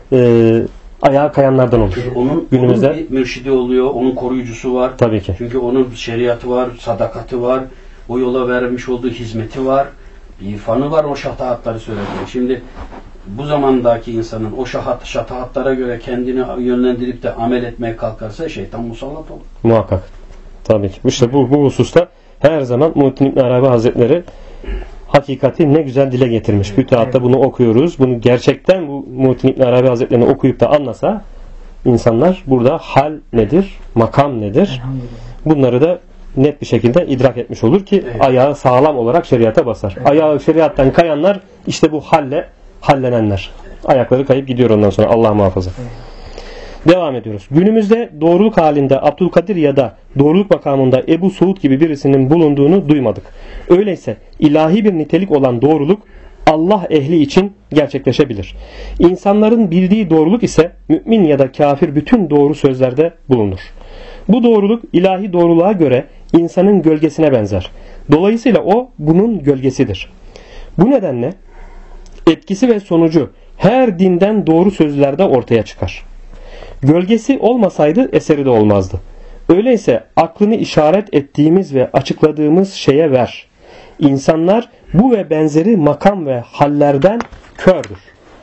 ayağa kayanlardan olur. Onun bir mürşidi oluyor, onun koruyucusu var. Tabii ki. Çünkü onun şeriatı var, sadakati var, o yola vermiş olduğu hizmeti var, bir irfanı var, o şatahatları söylediği. Şimdi bu zamandaki insanın o şatahatlara göre kendini yönlendirip de amel etmeye kalkarsa şeytan musallat olur. Muhakkak. Tabii ki. İşte bu hususta her zaman Muhittin İbn Arabi Hazretleri hakikati ne güzel dile getirmiş. Fütuhatta bunu okuyoruz. Bunu gerçekten bu Muhittin İbn Arabi Hazretlerini okuyup da anlasa insanlar burada hal nedir, makam nedir? Bunları da net bir şekilde idrak etmiş olur ki ayağı sağlam olarak şeriata basar. Ayağı şeriattan kayanlar işte bu hallenenler. Ayakları kayıp gidiyor ondan sonra Allah muhafaza. Devam ediyoruz. Günümüzde doğruluk halinde Abdülkadir ya da doğruluk makamında Ebu Suud gibi birisinin bulunduğunu duymadık. Öyleyse ilahi bir nitelik olan doğruluk Allah ehli için gerçekleşebilir. İnsanların bildiği doğruluk ise mümin ya da kafir bütün doğru sözlerde bulunur. Bu doğruluk ilahi doğruluğa göre insanın gölgesine benzer. Dolayısıyla o bunun gölgesidir. Bu nedenle etkisi ve sonucu her dinden doğru sözlerde ortaya çıkar. Gölgesi olmasaydı eseri de olmazdı. Öyleyse aklını işaret ettiğimiz ve açıkladığımız şeye ver. İnsanlar bu ve benzeri makam ve hallerden kördür.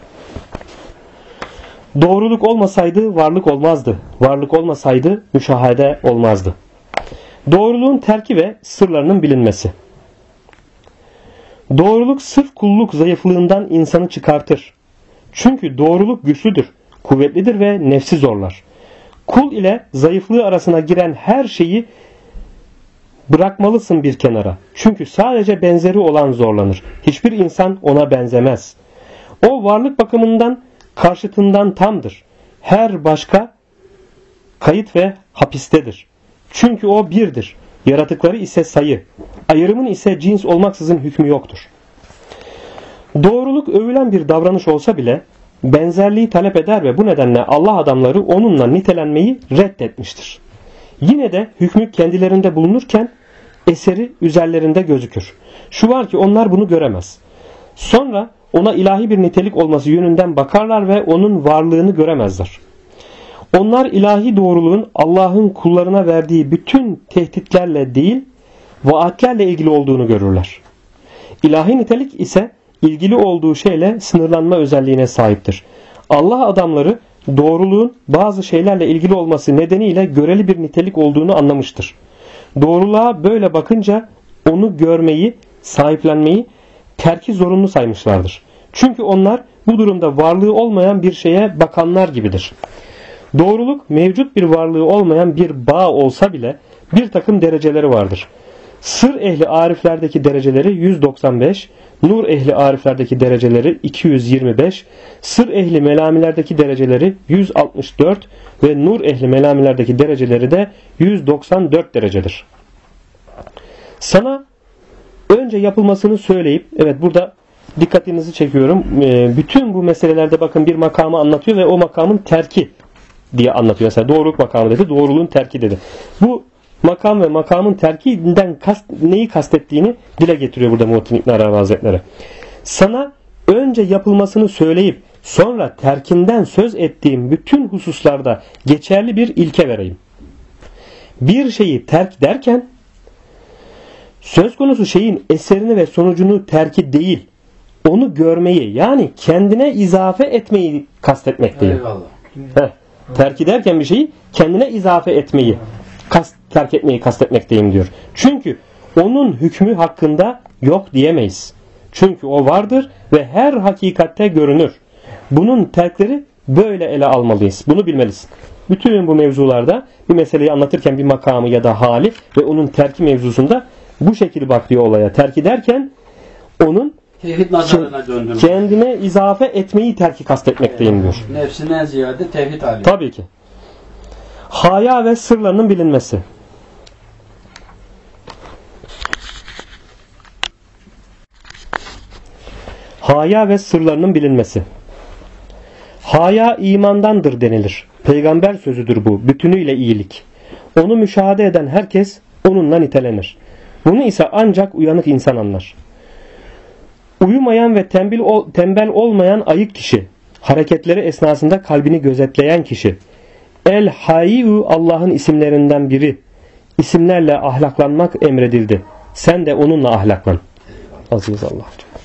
Doğruluk olmasaydı varlık olmazdı. Varlık olmasaydı müşahede olmazdı. Doğruluğun terki ve sırlarının bilinmesi. Doğruluk sırf kulluk zayıflığından insanı çıkartır. Çünkü doğruluk güçlüdür, kuvvetlidir ve nefsi zorlar. Kul ile zayıflığı arasına giren her şeyi bırakmalısın bir kenara. Çünkü sadece benzeri olan zorlanır. Hiçbir insan ona benzemez. O varlık bakımından karşıtından tamdır. Her başka kayıt ve hapistedir. Çünkü o birdir. Yaratıkları ise sayı. Ayrımın ise cins olmaksızın hükmü yoktur. Doğruluk övülen bir davranış olsa bile benzerliği talep eder ve bu nedenle Allah adamları onunla nitelenmeyi reddetmiştir. Yine de hükmü kendilerinde bulunurken eseri üzerlerinde gözükür. Şu var ki onlar bunu göremez. Sonra ona ilahi bir nitelik olması yönünden bakarlar ve onun varlığını göremezler. Onlar ilahi doğruluğun Allah'ın kullarına verdiği bütün tehditlerle değil, vaatlerle ilgili olduğunu görürler. İlahi nitelik ise ilgili olduğu şeyle sınırlanma özelliğine sahiptir. Allah adamları doğruluğun bazı şeylerle ilgili olması nedeniyle göreli bir nitelik olduğunu anlamıştır. Doğruluğa böyle bakınca onu görmeyi, sahiplenmeyi terki zorunlu saymışlardır. Çünkü onlar bu durumda varlığı olmayan bir şeye bakanlar gibidir. Doğruluk mevcut bir varlığı olmayan bir bağ olsa bile bir takım dereceleri vardır. Sır ehli ariflerdeki dereceleri 195, nur ehli ariflerdeki dereceleri 225, sır ehli melamilerdeki dereceleri 164 ve nur ehli melamilerdeki dereceleri de 194 derecedir. Sana önce yapılmasını söyleyip, evet burada dikkatinizi çekiyorum, bütün bu meselelerde bakın bir makamı anlatıyor ve o makamın terki diye anlatıyor. Mesela doğruluk makamı dedi, doğruluğun terki dedi. Bu makam ve makamın terkinden neyi kastettiğini dile getiriyor burada Muhittin İbn Arabi Hazretleri. Sana önce yapılmasını söyleyip sonra terkinden söz ettiğim bütün hususlarda geçerli bir ilke vereyim. Bir şeyi terk derken söz konusu şeyin eserini ve sonucunu terki değil, onu görmeyi yani kendine izafe etmeyi kastetmekteyim. Eyvallah. Terk ederken bir şeyi kendine izafe etmeyi, terk etmeyi kastetmekteyim diyor. Çünkü onun hükmü hakkında yok diyemeyiz. Çünkü o vardır ve her hakikatte görünür. Bunun terkleri böyle ele almalıyız. Bunu bilmelisin. Bütün bu mevzularda bir meseleyi anlatırken bir makamı ya da hali ve onun terki mevzusunda bu şekilde bakıyor olaya. Terk ederken onun tevhid nazarına döndürmek. Kendine izafe etmeyi terki kastetmekteyim diyor. Nefsinden ziyade tevhid hali. Tabii ki. Haya ve sırlarının bilinmesi. Haya ve sırlarının bilinmesi. Haya imandandır denilir. Peygamber sözüdür bu. Bütünüyle iyilik. Onu müşahede eden herkes onunla nitelenir. Bunu ise ancak uyanık insan anlar. Uyumayan ve tembel olmayan ayık kişi, hareketleri esnasında kalbini gözetleyen kişi, El-Hayyu Allah'ın isimlerinden biri, isimlerle ahlaklanmak emredildi. Sen de onunla ahlaklan. Aziz Allah.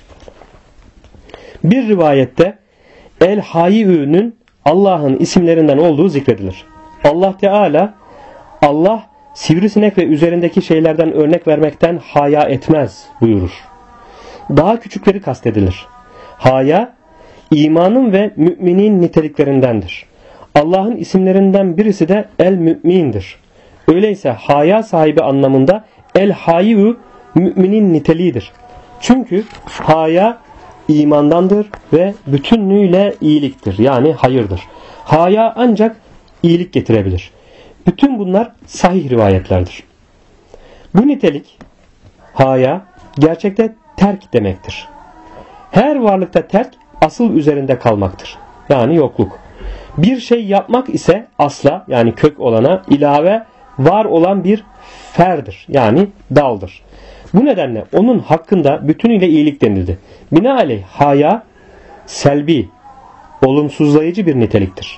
Bir rivayette El-Hayyu'nun Allah'ın isimlerinden olduğu zikredilir. Allah Teala, Allah sivrisinek ve üzerindeki şeylerden örnek vermekten haya etmez buyurur. Daha küçükleri kastedilir. Haya, imanın ve müminin niteliklerindendir. Allah'ın isimlerinden birisi de El-Mü'min'dir. Öyleyse haya sahibi anlamında El-Hayyu müminin niteliğidir. Çünkü haya imandandır ve bütünlüğüyle iyiliktir. Yani hayırdır. Haya ancak iyilik getirebilir. Bütün bunlar sahih rivayetlerdir. Bu nitelik, haya, gerçekte terk demektir. Her varlıkta terk asıl üzerinde kalmaktır. Yani yokluk. Bir şey yapmak ise asla yani kök olana ilave var olan bir ferdir. Yani daldır. Bu nedenle onun hakkında bütünüyle iyilik denildi. Binaenaleyh haya selbi, olumsuzlayıcı bir niteliktir.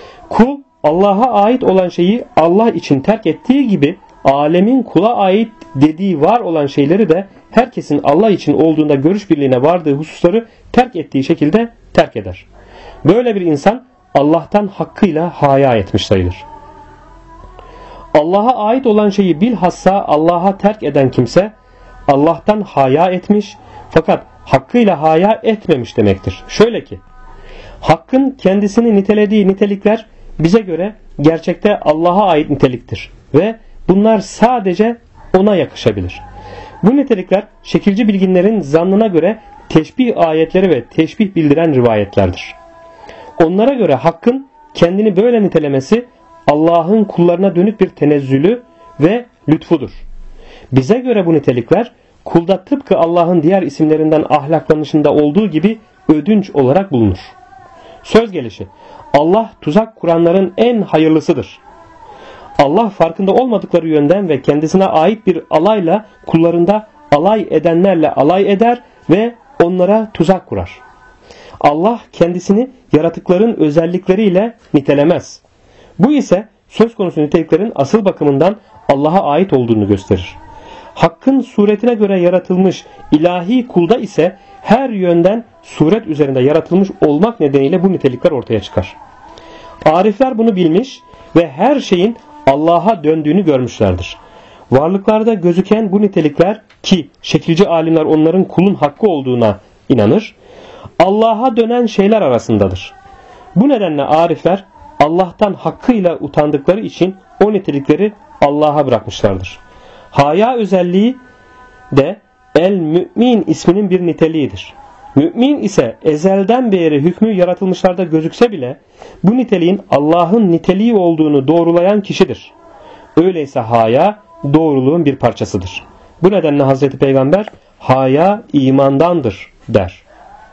Kul Allah'a ait olan şeyi Allah için terk ettiği gibi alemin kula ait dediği var olan şeyleri de herkesin Allah için olduğunda görüş birliğine vardığı hususları terk ettiği şekilde terk eder. Böyle bir insan Allah'tan hakkıyla haya etmiş sayılır. Allah'a ait olan şeyi bilhassa Allah'a terk eden kimse Allah'tan haya etmiş fakat hakkıyla haya etmemiş demektir. Şöyle ki, Hakk'ın kendisini nitelediği nitelikler bize göre gerçekte Allah'a ait niteliktir ve bunlar sadece ona yakışabilir. Bu nitelikler şekilci bilginlerin zannına göre teşbih ayetleri ve teşbih bildiren rivayetlerdir. Onlara göre Hakk'ın kendini böyle nitelemesi Allah'ın kullarına dönük bir tenezzülü ve lütfudur. Bize göre bu nitelikler kulda tıpkı Allah'ın diğer isimlerinden ahlaklanışında olduğu gibi ödünç olarak bulunur. Söz gelişi, Allah tuzak kuranların en hayırlısıdır. Allah farkında olmadıkları yönden ve kendisine ait bir alayla kullarında alay edenlerle alay eder ve onlara tuzak kurar. Allah kendisini yaratıkların özellikleriyle nitelemez. Bu ise söz konusu niteliklerin asıl bakımından Allah'a ait olduğunu gösterir. Hakkın suretine göre yaratılmış ilahi kulda ise her yönden suret üzerinde yaratılmış olmak nedeniyle bu nitelikler ortaya çıkar. Arifler bunu bilmiş ve her şeyin Allah'a döndüğünü görmüşlerdir. Varlıklarda gözüken bu nitelikler ki şekilci alimler onların kulun hakkı olduğuna inanır, Allah'a dönen şeyler arasındadır. Bu nedenle arifler Allah'tan hakkıyla utandıkları için o nitelikleri Allah'a bırakmışlardır. Haya özelliği de el-mü'min isminin bir niteliğidir. Mü'min ise ezelden beri hükmü yaratılmışlarda gözükse bile bu niteliğin Allah'ın niteliği olduğunu doğrulayan kişidir. Öyleyse haya doğruluğun bir parçasıdır. Bu nedenle Hazreti Peygamber haya imandandır der.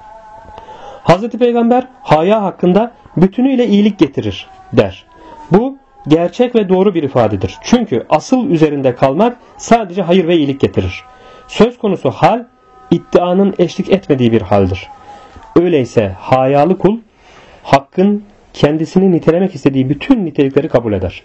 Hazreti Peygamber haya hakkında bütünüyle iyilik getirir der. Bu gerçek ve doğru bir ifadedir. Çünkü asıl üzerinde kalmak sadece hayır ve iyilik getirir. Söz konusu hal iddianın eşlik etmediği bir haldir. Öyleyse hayalı kul Hakk'ın kendisini nitelemek istediği bütün nitelikleri kabul eder.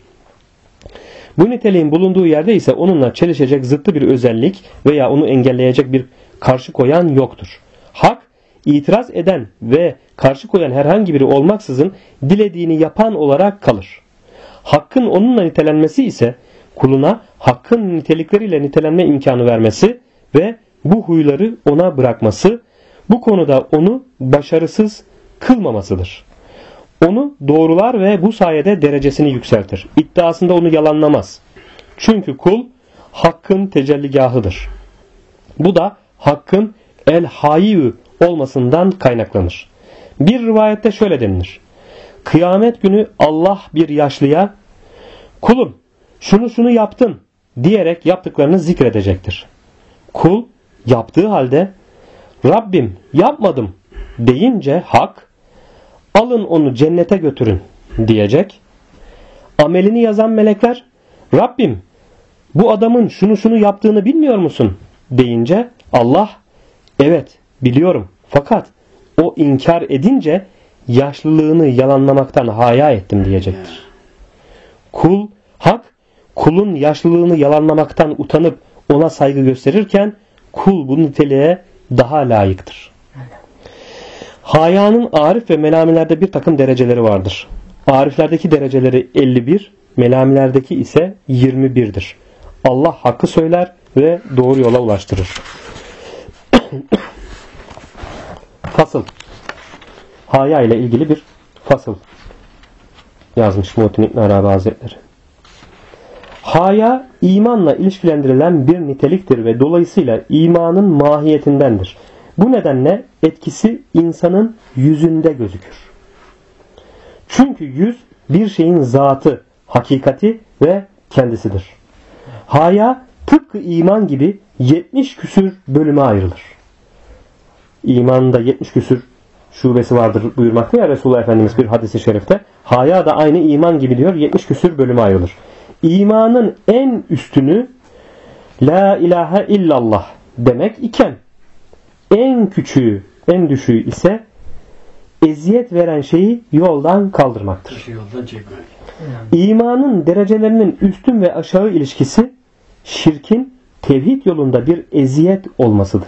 Bu niteliğin bulunduğu yerde ise onunla çelişecek zıttı bir özellik veya onu engelleyecek bir karşı koyan yoktur. Hak itiraz eden ve karşı koyan herhangi biri olmaksızın dilediğini yapan olarak kalır. Hakkın onunla nitelenmesi ise kuluna Hakkın nitelikleriyle nitelenme imkanı vermesi ve bu huyları ona bırakması, bu konuda onu başarısız kılmamasıdır. Onu doğrular ve bu sayede derecesini yükseltir. İddiasında onu yalanlamaz. Çünkü kul Hakkın tecelligahıdır. Bu da Hakkın el-hayy olmasından kaynaklanır. Bir rivayette şöyle denilir. Kıyamet günü Allah bir yaşlıya kulum şunu yaptın diyerek yaptıklarını zikredecektir. Kul yaptığı halde Rabbim yapmadım deyince Hak alın onu cennete götürün diyecek. Amelini yazan melekler Rabbim bu adamın şunu yaptığını bilmiyor musun deyince Allah evet biliyorum fakat o inkar edince yaşlılığını yalanlamaktan haya ettim diyecektir. Hak kulun yaşlılığını yalanlamaktan utanıp ona saygı gösterirken kul bu niteliğe daha layıktır. Hayanın arif ve melamilerde bir takım dereceleri vardır. Ariflerdeki dereceleri 51, melamilerdeki ise 21'dir. Allah hakkı söyler ve doğru yola ulaştırır. Fasıl. Haya ile ilgili bir fasıl yazmış Muhittin İbn Arabi Hazretleri. Haya imanla ilişkilendirilen bir niteliktir ve dolayısıyla imanın mahiyetindendir. Bu nedenle etkisi insanın yüzünde gözükür. Çünkü yüz bir şeyin zatı, hakikati ve kendisidir. Haya tıpkı iman gibi 70 küsür bölüme ayrılır. İmanın da 70 küsür şubesi vardır buyurmakta ya Resulullah Efendimiz bir hadis-i şerifte. Haya da aynı iman gibi diyor 70 küsür bölüme ayrılır. İmanın en üstünü La ilahe illallah demek iken en küçüğü, en düşüğü ise eziyet veren şeyi yoldan kaldırmaktır. Yoldan çekmek. İmanın derecelerinin üstün ve aşağı ilişkisi şirkin tevhid yolunda bir eziyet olmasıdır.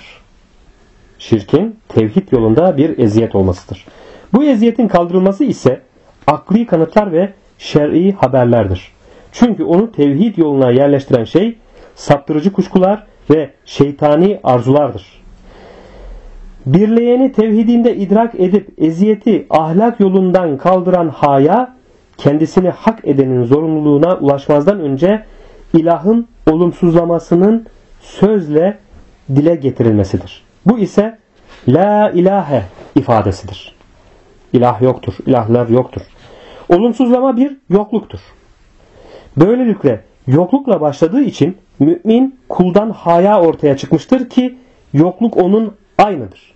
Şirkin tevhid yolunda bir eziyet olmasıdır. Bu eziyetin kaldırılması ise akli kanıtlar ve şer'i haberlerdir. Çünkü onu tevhid yoluna yerleştiren şey saptırıcı kuşkular ve şeytani arzulardır. Birleyeni tevhidinde idrak edip eziyeti ahlak yolundan kaldıran haya, kendisini hak edenin zorunluluğuna ulaşmazdan önce ilahın olumsuzlamasının sözle dile getirilmesidir. Bu ise la ilahe ifadesidir. İlah yoktur, ilahlar yoktur. Olumsuzlama bir yokluktur. Böylelikle yoklukla başladığı için mümin kuldan haya ortaya çıkmıştır ki yokluk onun aynıdır.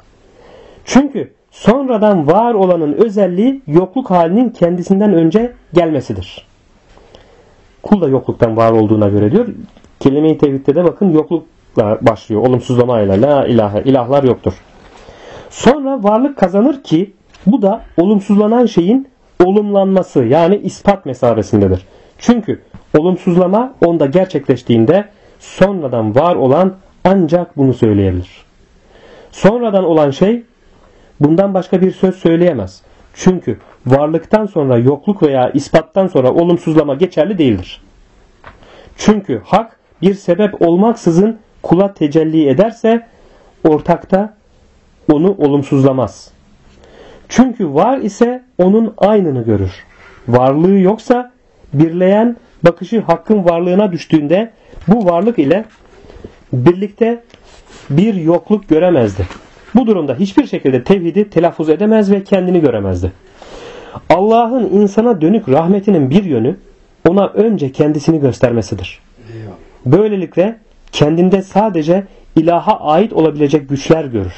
Çünkü sonradan var olanın özelliği yokluk halinin kendisinden önce gelmesidir. Kul da yokluktan var olduğuna göre diyor. Kelime-i tevhidde de bakın yoklukla başlıyor. Olumsuzlamayla la ilahe, ilahlar yoktur. Sonra varlık kazanır ki bu da olumsuzlanan şeyin olumlanması yani ispat mesabesindedir. Çünkü olumsuzlama onda gerçekleştiğinde sonradan var olan ancak bunu söyleyebilir. Sonradan olan şey bundan başka bir söz söyleyemez. Çünkü varlıktan sonra yokluk veya ispattan sonra olumsuzlama geçerli değildir. Çünkü hak bir sebep olmaksızın kula tecelli ederse ortakta onu olumsuzlamaz. Çünkü var ise onun aynını görür. Varlığı yoksa birleyen bakışı hakkın varlığına düştüğünde bu varlık ile birlikte bir yokluk göremezdi. Bu durumda hiçbir şekilde tevhidi telaffuz edemez ve kendini göremezdi. Allah'ın insana dönük rahmetinin bir yönü ona önce kendisini göstermesidir. Böylelikle kendinde sadece ilaha ait olabilecek güçler görür.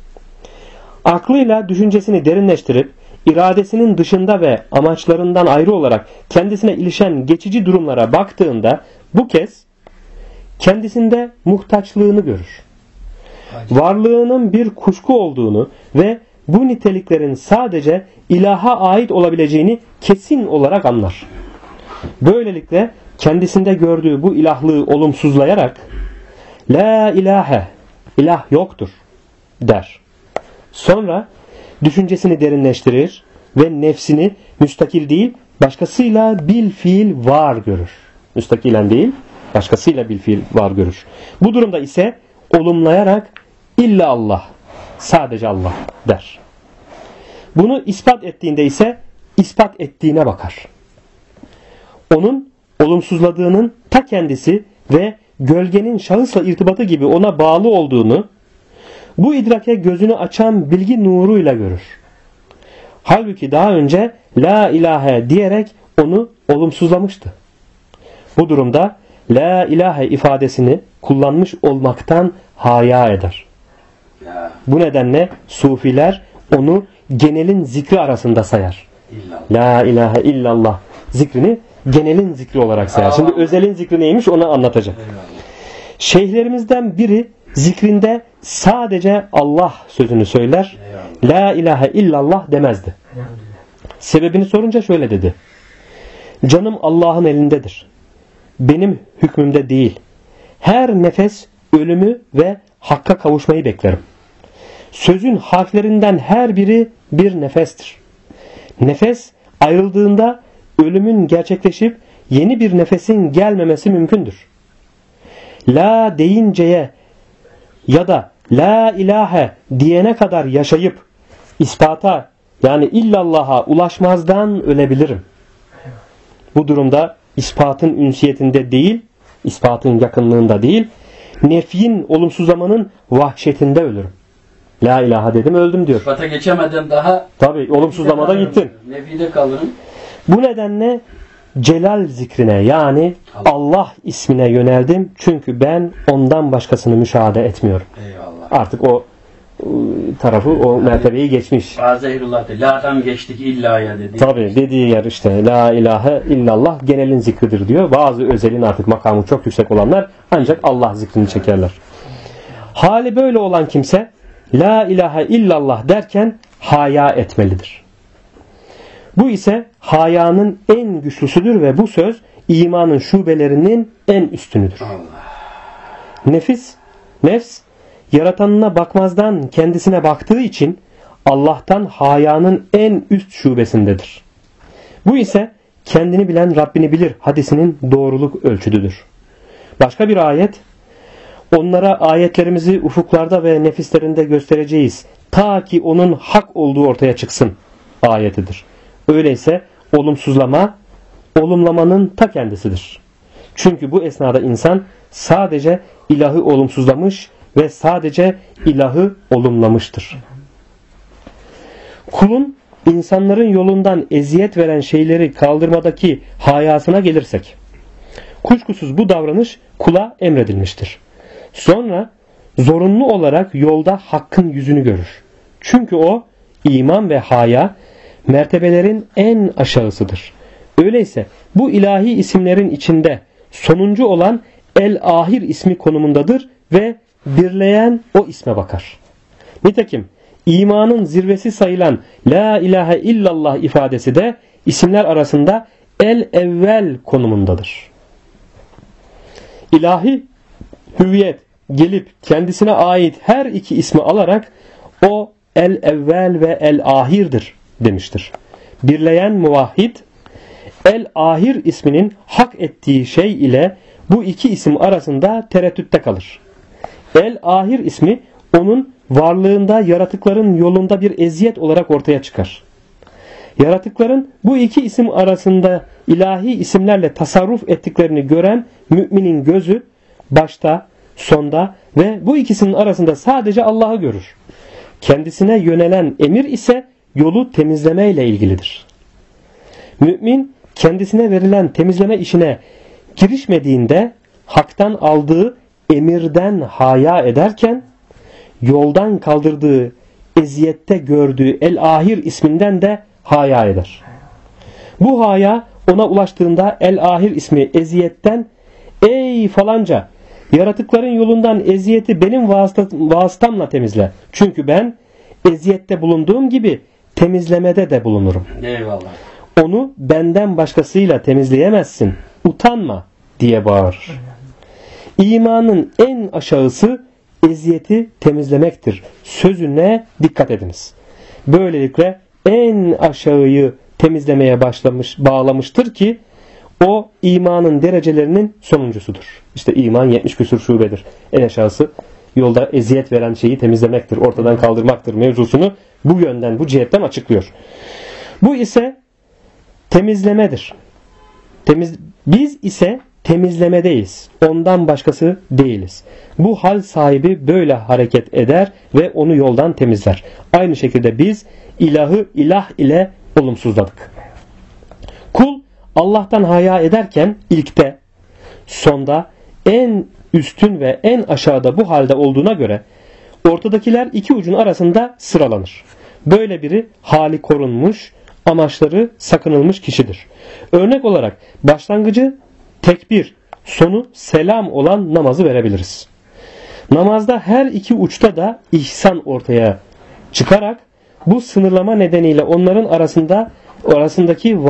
Aklıyla düşüncesini derinleştirip iradesinin dışında ve amaçlarından ayrı olarak kendisine ilişen geçici durumlara baktığında bu kez kendisinde muhtaçlığını görür. Varlığının bir kuşku olduğunu ve bu niteliklerin sadece ilaha ait olabileceğini kesin olarak anlar. Böylelikle kendisinde gördüğü bu ilahlığı olumsuzlayarak la ilahe, ilah yoktur der. Sonra düşüncesini derinleştirir ve nefsini müstakil değil başkasıyla bil fiil var görür. Müstakilen değil başkasıyla bil fiil var görür. Bu durumda ise olumlayarak illa Allah, sadece Allah der. Bunu ispat ettiğinde ise ispat ettiğine bakar. Onun olumsuzladığının ta kendisi ve gölgenin şahısla irtibatı gibi ona bağlı olduğunu bu idrake gözünü açan bilgi nuruyla görür. Halbuki daha önce la ilahe diyerek onu olumsuzlamıştı. Bu durumda la ilahe ifadesini kullanmış olmaktan haya eder. Bu nedenle sufiler onu genelin zikri arasında sayar. La ilahe illallah zikrini genelin zikri olarak sayar. Şimdi özelin zikri neymiş onu anlatacak. Şeyhlerimizden biri zikrinde sadece Allah sözünü söyler. La ilahe illallah demezdi. Sebebini sorunca şöyle dedi. Canım Allah'ın elindedir. Benim hükmümde değil. Her nefes ölümü ve hakka kavuşmayı beklerim. Sözün harflerinden her biri bir nefestir. Nefes ayrıldığında ölümün gerçekleşip yeni bir nefesin gelmemesi mümkündür. La deyinceye ya da la ilahe diyene kadar yaşayıp ispata yani illallah'a ulaşmazdan ölebilirim. Bu durumda ispatın ünsiyetinde değil, ispatın yakınlığında değil, nefyin olumsuzlamanın vahşetinde ölürüm. La ilahe dedim öldüm diyor. İspata geçemeden daha tabii olumsuzlamada gittin. Nefide kalırım. Bu nedenle Celal zikrine yani Allah ismine yöneldim. Çünkü ben ondan başkasını müşahede etmiyorum. Eyvallah. Artık o tarafı, o mertebeyi geçmiş. Azeyhullah de la'dan geçtik illa'ya dedi. Tabii dediği yer işte la ilahe illallah genelin zikridir diyor. Bazı özelin artık makamı çok yüksek olanlar ancak Allah zikrini çekerler. Hali böyle olan kimse la ilahe illallah derken haya etmelidir. Bu ise hayanın en güçlüsüdür ve bu söz imanın şubelerinin en üstünüdür. Allah. Nefs yaratanına bakmazdan kendisine baktığı için Allah'tan hayanın en üst şubesindedir. Bu ise kendini bilen Rabbini bilir hadisinin doğruluk ölçüdüdür. Başka bir ayet, onlara ayetlerimizi ufuklarda ve nefislerinde göstereceğiz ta ki onun hak olduğu ortaya çıksın ayetidir. Öyleyse olumlamanın ta kendisidir. Çünkü bu esnada insan sadece ilahı olumsuzlamış ve sadece ilahı olumlamıştır. Kulun insanların yolundan eziyet veren şeyleri kaldırmadaki hayasına gelirsek, kuşkusuz bu davranış kula emredilmiştir. Sonra zorunlu olarak yolda hakkın yüzünü görür. Çünkü o iman ve haya mertebelerin en aşağısıdır. Öyleyse bu ilahi isimlerin içinde sonuncu olan El-Ahir ismi konumundadır ve birleyen o isme bakar. Nitekim imanın zirvesi sayılan La ilahe illallah ifadesi de isimler arasında El-Evvel konumundadır. İlahi hüviyet gelip kendisine ait her iki ismi alarak o El-Evvel ve El-Ahir'dir demiştir. Birleyen muvahhid El-Ahir isminin hak ettiği şey ile bu iki isim arasında tereddütte kalır. El-Ahir ismi onun varlığında yaratıkların yolunda bir eziyet olarak ortaya çıkar. Yaratıkların bu iki isim arasında ilahi isimlerle tasarruf ettiklerini gören müminin gözü başta, sonda ve bu ikisinin arasında sadece Allah'ı görür. Kendisine yönelen emir ise yolu temizlemeyle ilgilidir. Mümin kendisine verilen temizleme işine girişmediğinde haktan aldığı emirden haya ederken yoldan kaldırdığı eziyette gördüğü El-Ahir isminden de haya eder. Bu haya ona ulaştığında El-Ahir ismi eziyetten ey falanca yaratıkların yolundan eziyeti benim vasıtamla temizle. Çünkü ben eziyette bulunduğum gibi temizlemede de bulunurum. Eyvallah. Onu benden başkasıyla temizleyemezsin. Utanma diye bağırır. İmanın en aşağısı eziyeti temizlemektir. Sözüne dikkat ediniz. Böylelikle en aşağıyı temizlemeye bağlamıştır ki o imanın derecelerinin sonuncusudur. İşte iman 70 küsur şubedir. En aşağısı yolda eziyet veren şeyi temizlemektir. Ortadan kaldırmaktır mevzusunu bu yönden, bu cihetten açıklıyor. Bu ise temizlemedir. Biz ise temizlemedeyiz. Ondan başkası değiliz. Bu hal sahibi böyle hareket eder ve onu yoldan temizler. Aynı şekilde biz ilahı ilah ile olumsuzladık. Kul Allah'tan haya ederken ilkte, sonda, en üstün ve en aşağıda bu halde olduğuna göre ortadakiler iki ucun arasında sıralanır. Böyle biri hali korunmuş, amaçları sakınılmış kişidir. Örnek olarak başlangıcı tekbir, sonu selam olan namazı verebiliriz. Namazda her iki uçta da ihsan ortaya çıkarak bu sınırlama nedeniyle onların arasındaki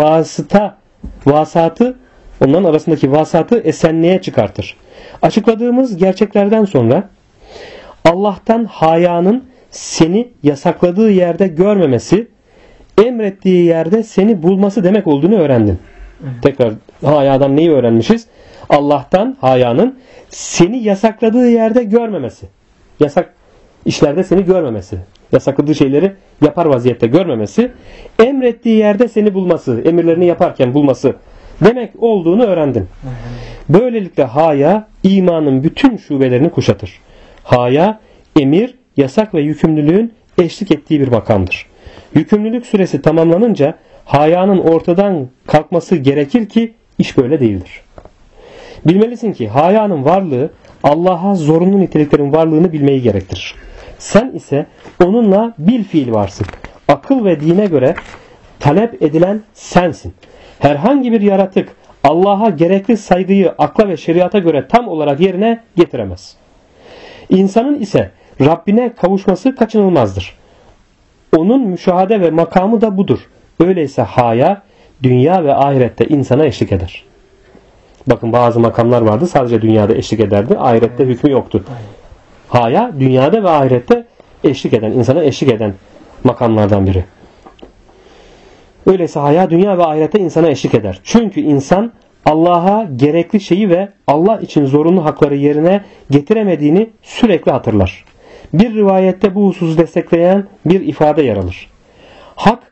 vasatı esenliğe çıkartır. Açıkladığımız gerçeklerden sonra Allah'tan hayanın seni yasakladığı yerde görmemesi, emrettiği yerde seni bulması demek olduğunu öğrendin. Tekrar hayadan neyi öğrenmişiz? Allah'tan hayanın seni yasakladığı yerde görmemesi. Yasak işlerde seni görmemesi. Yasakladığı şeyleri yapar vaziyette görmemesi. Emrettiği yerde seni bulması. Emirlerini yaparken bulması demek olduğunu öğrendin. Böylelikle haya imanın bütün şubelerini kuşatır. Haya emir, yasak ve yükümlülüğün eşlik ettiği bir makamdır. Yükümlülük süresi tamamlanınca hayanın ortadan kalkması gerekir ki iş böyle değildir. Bilmelisin ki hayanın varlığı Allah'a zorunlu niteliklerin varlığını bilmeyi gerektirir. Sen ise onunla bil fiil varsın. Akıl ve dine göre talep edilen sensin. Herhangi bir yaratık Allah'a gerekli saygıyı akla ve şeriata göre tam olarak yerine getiremez. İnsanın ise Rabbine kavuşması kaçınılmazdır. Onun müşahede ve makamı da budur. Öyleyse haya dünya ve ahirette insana eşlik eder. Bakın bazı makamlar vardı sadece dünyada eşlik ederdi. Ahirette hükmü yoktu. Haya dünyada ve ahirette eşlik eden, insana eşlik eden makamlardan biri. Öyleyse haya dünya ve ahirette insana eşlik eder. Çünkü insan Allah'a gerekli şeyi ve Allah için zorunlu hakları yerine getiremediğini sürekli hatırlar. Bir rivayette bu hususu destekleyen bir ifade yer alır. Hak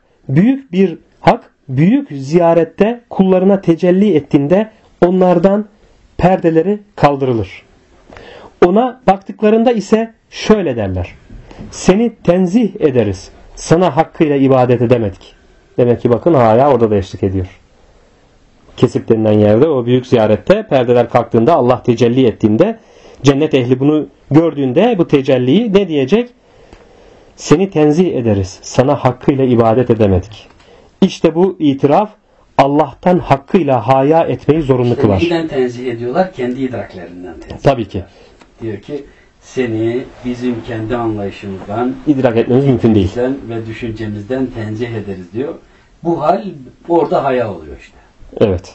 büyük ziyarette kullarına tecelli ettiğinde onlardan perdeleri kaldırılır. Ona baktıklarında ise şöyle derler: seni tenzih ederiz. Sana hakkıyla ibadet edemedik. Demek ki bakın haya orada da eşlik ediyor. Kesip denilen yerde o büyük ziyarette perdeler kalktığında, Allah tecelli ettiğinde, cennet ehli bunu gördüğünde bu tecelliyi ne diyecek? Seni tenzih ederiz. Sana hakkıyla ibadet edemedik. İşte bu itiraf Allah'tan hakkıyla haya etmeyi zorunlu kılar. Neden tenzih ediyorlar? Kendi idraklerinden tenzih. Tabii ki. Diyor ki seni bizim kendi anlayışımızdan, idrak etmemiz mümkün değil. Ve düşüncemizden tenzih ederiz diyor. Bu hal orada haya oluyor işte. Evet.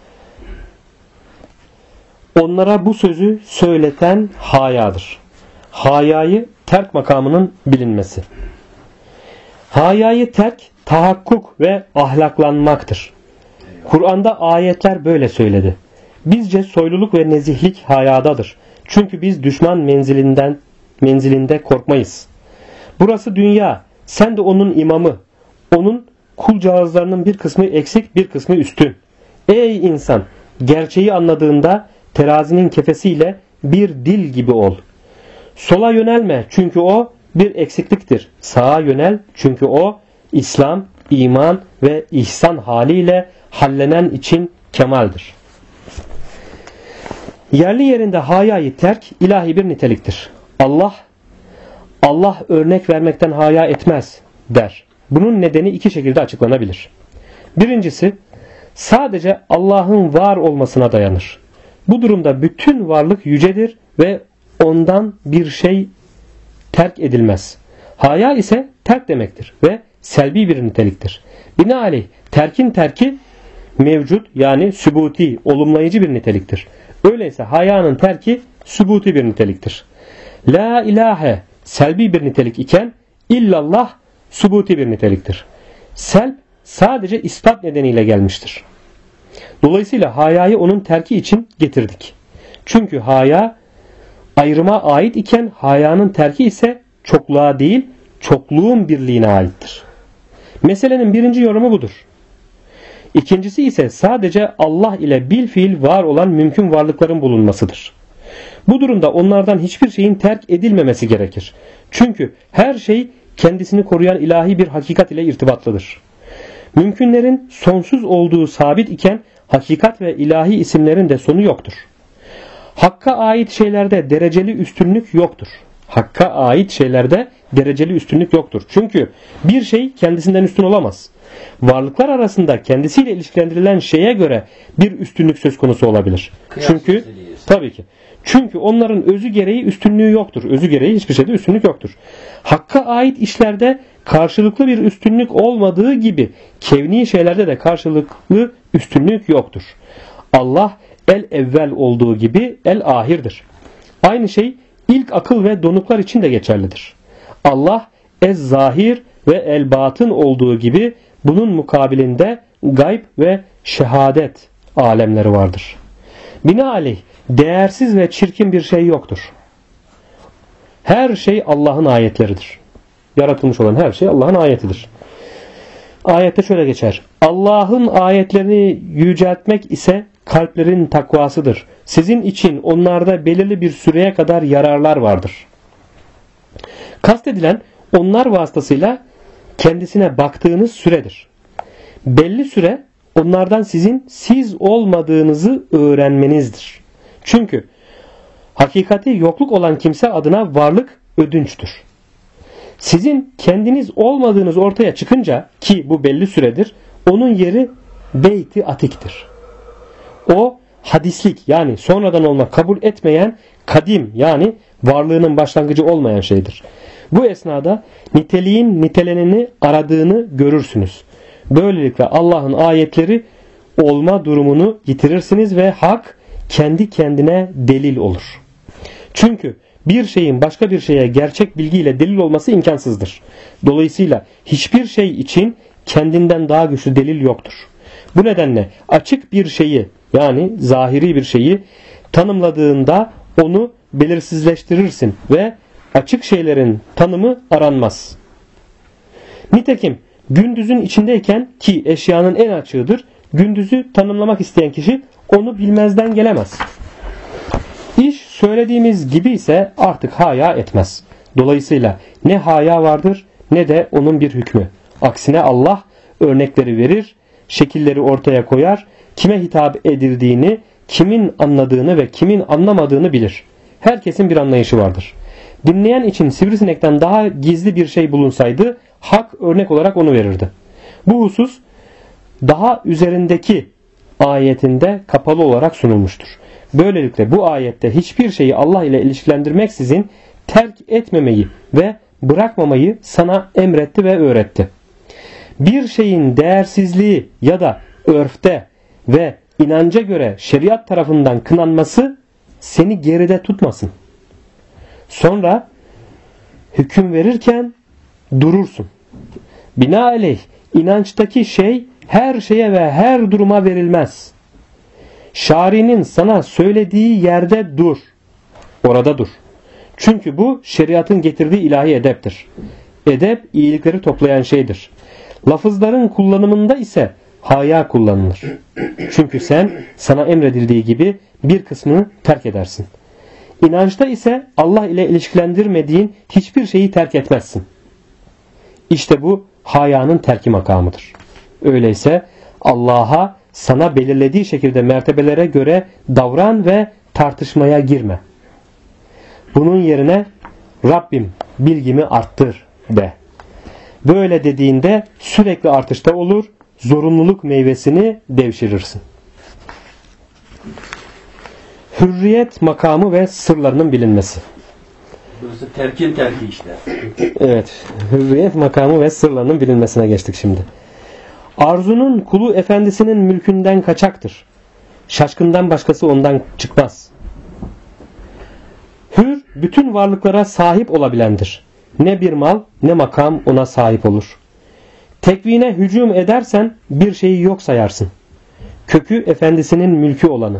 Onlara bu sözü söyleten hayadır. Hayayı terk makamının bilinmesi. Hayayı terk tahakkuk ve ahlaklanmaktır. Kur'an'da ayetler böyle söyledi. Bizce soyluluk ve nezihlik hayadadır. Çünkü biz düşman menzilinde korkmayız. Burası dünya. Sen de onun imamı. Onun kulcağızlarının bir kısmı eksik, bir kısmı üstün. Ey insan! Gerçeği anladığında terazinin kefesiyle bir dil gibi ol. Sola yönelme çünkü o bir eksikliktir. Sağa yönel çünkü o İslam, iman ve ihsan haliyle hallenen için kemaldir. Yerli yerinde hayayı terk ilahi bir niteliktir. Allah örnek vermekten haya etmez der. Bunun nedeni iki şekilde açıklanabilir. Birincisi, sadece Allah'ın var olmasına dayanır. Bu durumda bütün varlık yücedir ve ondan bir şey terk edilmez. Haya ise terk demektir ve selbi bir niteliktir. Binaenaleyh terkin terki mevcut yani sübuti, olumlayıcı bir niteliktir. Öyleyse hayanın terki sübuti bir niteliktir. La ilahe selbi bir nitelik iken illallah sübuti bir niteliktir. Selb sadece ispat nedeniyle gelmiştir. Dolayısıyla hayayı onun terki için getirdik. Çünkü haya ayrıma ait iken hayanın terki ise çokluğa değil çokluğun birliğine aittir. Meselenin birinci yorumu budur. İkincisi ise sadece Allah ile bilfiil var olan mümkün varlıkların bulunmasıdır. Bu durumda onlardan hiçbir şeyin terk edilmemesi gerekir. Çünkü her şey kendisini koruyan ilahi bir hakikat ile irtibatlıdır. Mümkünlerin sonsuz olduğu sabit iken hakikat ve ilahi isimlerin de sonu yoktur. Hakka ait şeylerde dereceli üstünlük yoktur. Hakka ait şeylerde dereceli üstünlük yoktur. Çünkü bir şey kendisinden üstün olamaz. Varlıklar arasında kendisiyle ilişkilendirilen şeye göre bir üstünlük söz konusu olabilir. Çünkü tabii ki. Çünkü onların özü gereği üstünlüğü yoktur. Özü gereği hiçbir şeyde üstünlük yoktur. Hakka ait işlerde karşılıklı bir üstünlük olmadığı gibi kevni şeylerde de karşılıklı üstünlük yoktur. Allah el evvel olduğu gibi el ahirdir. Aynı şey ilk akıl ve donuklar için de geçerlidir. Allah ez zahir ve el batın olduğu gibi bunun mukabilinde gayb ve şehadet alemleri vardır. Binaenaleyh değersiz ve çirkin bir şey yoktur. Her şey Allah'ın ayetleridir. Yaratılmış olan her şey Allah'ın ayetidir. Ayette şöyle geçer. Allah'ın ayetlerini yüceltmek ise kalplerin takvasıdır. Sizin için onlarda belirli bir süreye kadar yararlar vardır. Kastedilen onlar vasıtasıyla kendisine baktığınız süredir. Belli süre onlardan sizin siz olmadığınızı öğrenmenizdir. Çünkü hakikati yokluk olan kimse adına varlık ödünçtür. Sizin kendiniz olmadığınız ortaya çıkınca ki bu belli süredir, onun yeri Beyt-i Atik'tir. O hadislik yani sonradan olma kabul etmeyen kadim yani varlığının başlangıcı olmayan şeydir. Bu esnada niteliğin niteleneni aradığını görürsünüz. Böylelikle Allah'ın ayetleri olma durumunu yitirirsiniz ve hak kendi kendine delil olur. Çünkü bir şeyin başka bir şeye gerçek bilgiyle delil olması imkansızdır. Dolayısıyla hiçbir şey için kendinden daha güçlü delil yoktur. Bu nedenle açık bir şeyi, yani zahiri bir şeyi tanımladığında onu belirsizleştirirsin ve açık şeylerin tanımı aranmaz. Nitekim gündüzün içindeyken, ki eşyanın en açığıdır, gündüzü tanımlamak isteyen kişi onu bilmezden gelemez. İş söylediğimiz gibi ise artık haya etmez. Dolayısıyla ne haya vardır ne de onun bir hükmü. Aksine Allah örnekleri verir, şekilleri ortaya koyar, kime hitap edildiğini, kimin anladığını ve kimin anlamadığını bilir. Herkesin bir anlayışı vardır. Dinleyen için sivrisinekten daha gizli bir şey bulunsaydı hak örnek olarak onu verirdi. Bu husus daha üzerindeki ayetinde kapalı olarak sunulmuştur. Böylelikle bu ayette hiçbir şeyi Allah ile ilişkilendirmeksizin terk etmemeyi ve bırakmamayı sana emretti ve öğretti. Bir şeyin değersizliği ya da örfte ve inanca göre şeriat tarafından kınanması seni geride tutmasın. Sonra hüküm verirken durursun. Binaenaleyh inançtaki şey her şeye ve her duruma verilmez. Şari'nin sana söylediği yerde dur. Orada dur. Çünkü bu şeriatın getirdiği ilahi edeptir. Edep iyilikleri toplayan şeydir. Lafızların kullanımında ise haya kullanılır. Çünkü sen sana emredildiği gibi bir kısmını terk edersin. İnançta ise Allah ile ilişkilendirmediğin hiçbir şeyi terk etmezsin. İşte bu hayanın terki makamıdır. Öyleyse Allah'a sana belirlediği şekilde mertebelere göre davran ve tartışmaya girme. Bunun yerine Rabbim bilgimi arttır de. Böyle dediğinde sürekli artışta olur, zorunluluk meyvesini devşirirsin. Hürriyet makamı ve sırlarının bilinmesi. Burası terkin terki işte. Evet, hürriyet makamı ve sırlarının bilinmesine geçtik şimdi. Arzunun kulu efendisinin mülkünden kaçaktır. Şaşkından başkası ondan çıkmaz. Hür bütün varlıklara sahip olabilendir. Ne bir mal ne makam ona sahip olur. Tekvine hücum edersen bir şeyi yok sayarsın. Kökü efendisinin mülkü olanı.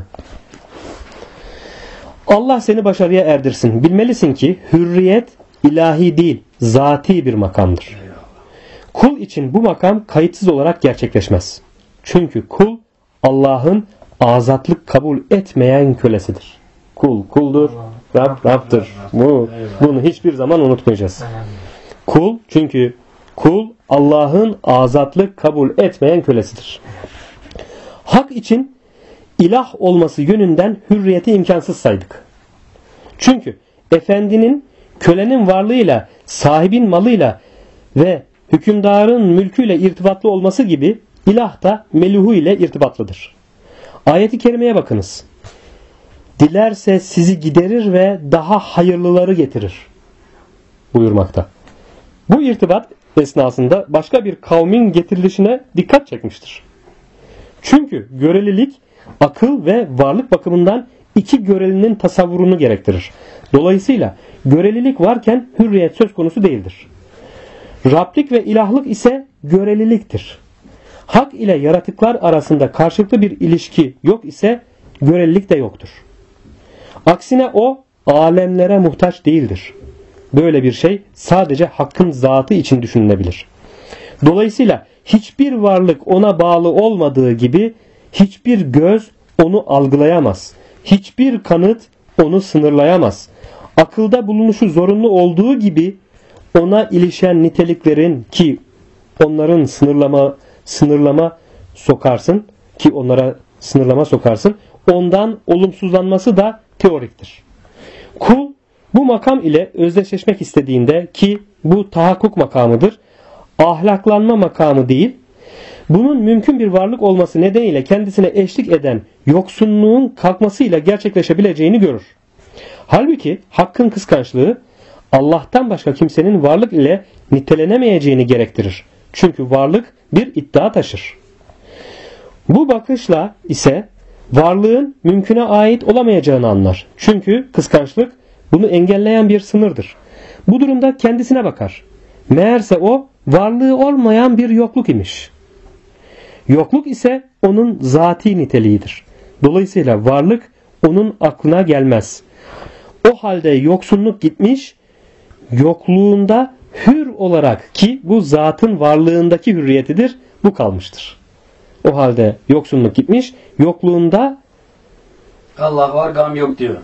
Allah seni başarıya erdirsin. Bilmelisin ki hürriyet ilahi değil, zati bir makamdır. Kul için bu makam kayıtsız olarak gerçekleşmez. Çünkü kul Allah'ın azatlık kabul etmeyen kölesidir. Kul kuldur, Rab Rab'dır. Bunu hiçbir zaman unutmayacağız. Çünkü kul Allah'ın azatlık kabul etmeyen kölesidir. Hak için ilah olması yönünden hürriyeti imkansız saydık. Çünkü efendinin kölenin varlığıyla, sahibin malıyla ve hükümdarın mülküyle irtibatlı olması gibi ilah da meluhu ile irtibatlıdır. Ayet-i kerimeye bakınız. Dilerse sizi giderir ve daha hayırlıları getirir buyurmakta. Bu irtibat esnasında başka bir kavmin getirilişine dikkat çekmiştir. Çünkü görelilik akıl ve varlık bakımından iki görelinin tasavvurunu gerektirir. Dolayısıyla görelilik varken hürriyet söz konusu değildir. Rablik ve ilahlık ise göreliliktir. Hak ile yaratıklar arasında karşılıklı bir ilişki yok ise görelilik de yoktur. Aksine o alemlere muhtaç değildir. Böyle bir şey sadece Hakk'ın zatı için düşünülebilir. Dolayısıyla hiçbir varlık ona bağlı olmadığı gibi hiçbir göz onu algılayamaz. Hiçbir kanıt onu sınırlayamaz. Akılda bulunuşu zorunlu olduğu gibi ona ilişen niteliklerin ki onların sınırlama sokarsın, ondan olumsuzlanması da teoriktir. Kul bu makam ile özdeşleşmek istediğinde ki bu tahakkuk makamıdır, ahlaklanma makamı değil, bunun mümkün bir varlık olması nedeniyle kendisine eşlik eden yoksunluğun kalkmasıyla gerçekleşebileceğini görür. Halbuki Hakk'ın kıskançlığı Allah'tan başka kimsenin varlık ile nitelenemeyeceğini gerektirir. Çünkü varlık bir iddia taşır. Bu bakışla ise varlığın mümküne ait olamayacağını anlar. Çünkü kıskançlık bunu engelleyen bir sınırdır. Bu durumda kendisine bakar. Meğerse o varlığı olmayan bir yokluk imiş. Yokluk ise onun zati niteliğidir. Dolayısıyla varlık onun aklına gelmez. O halde yoksunluk gitmiş, yokluğunda hür olarak, ki bu zatın varlığındaki hürriyetidir, bu kalmıştır. O halde yoksunluk gitmiş, yokluğunda Allah var, gam yok diyor.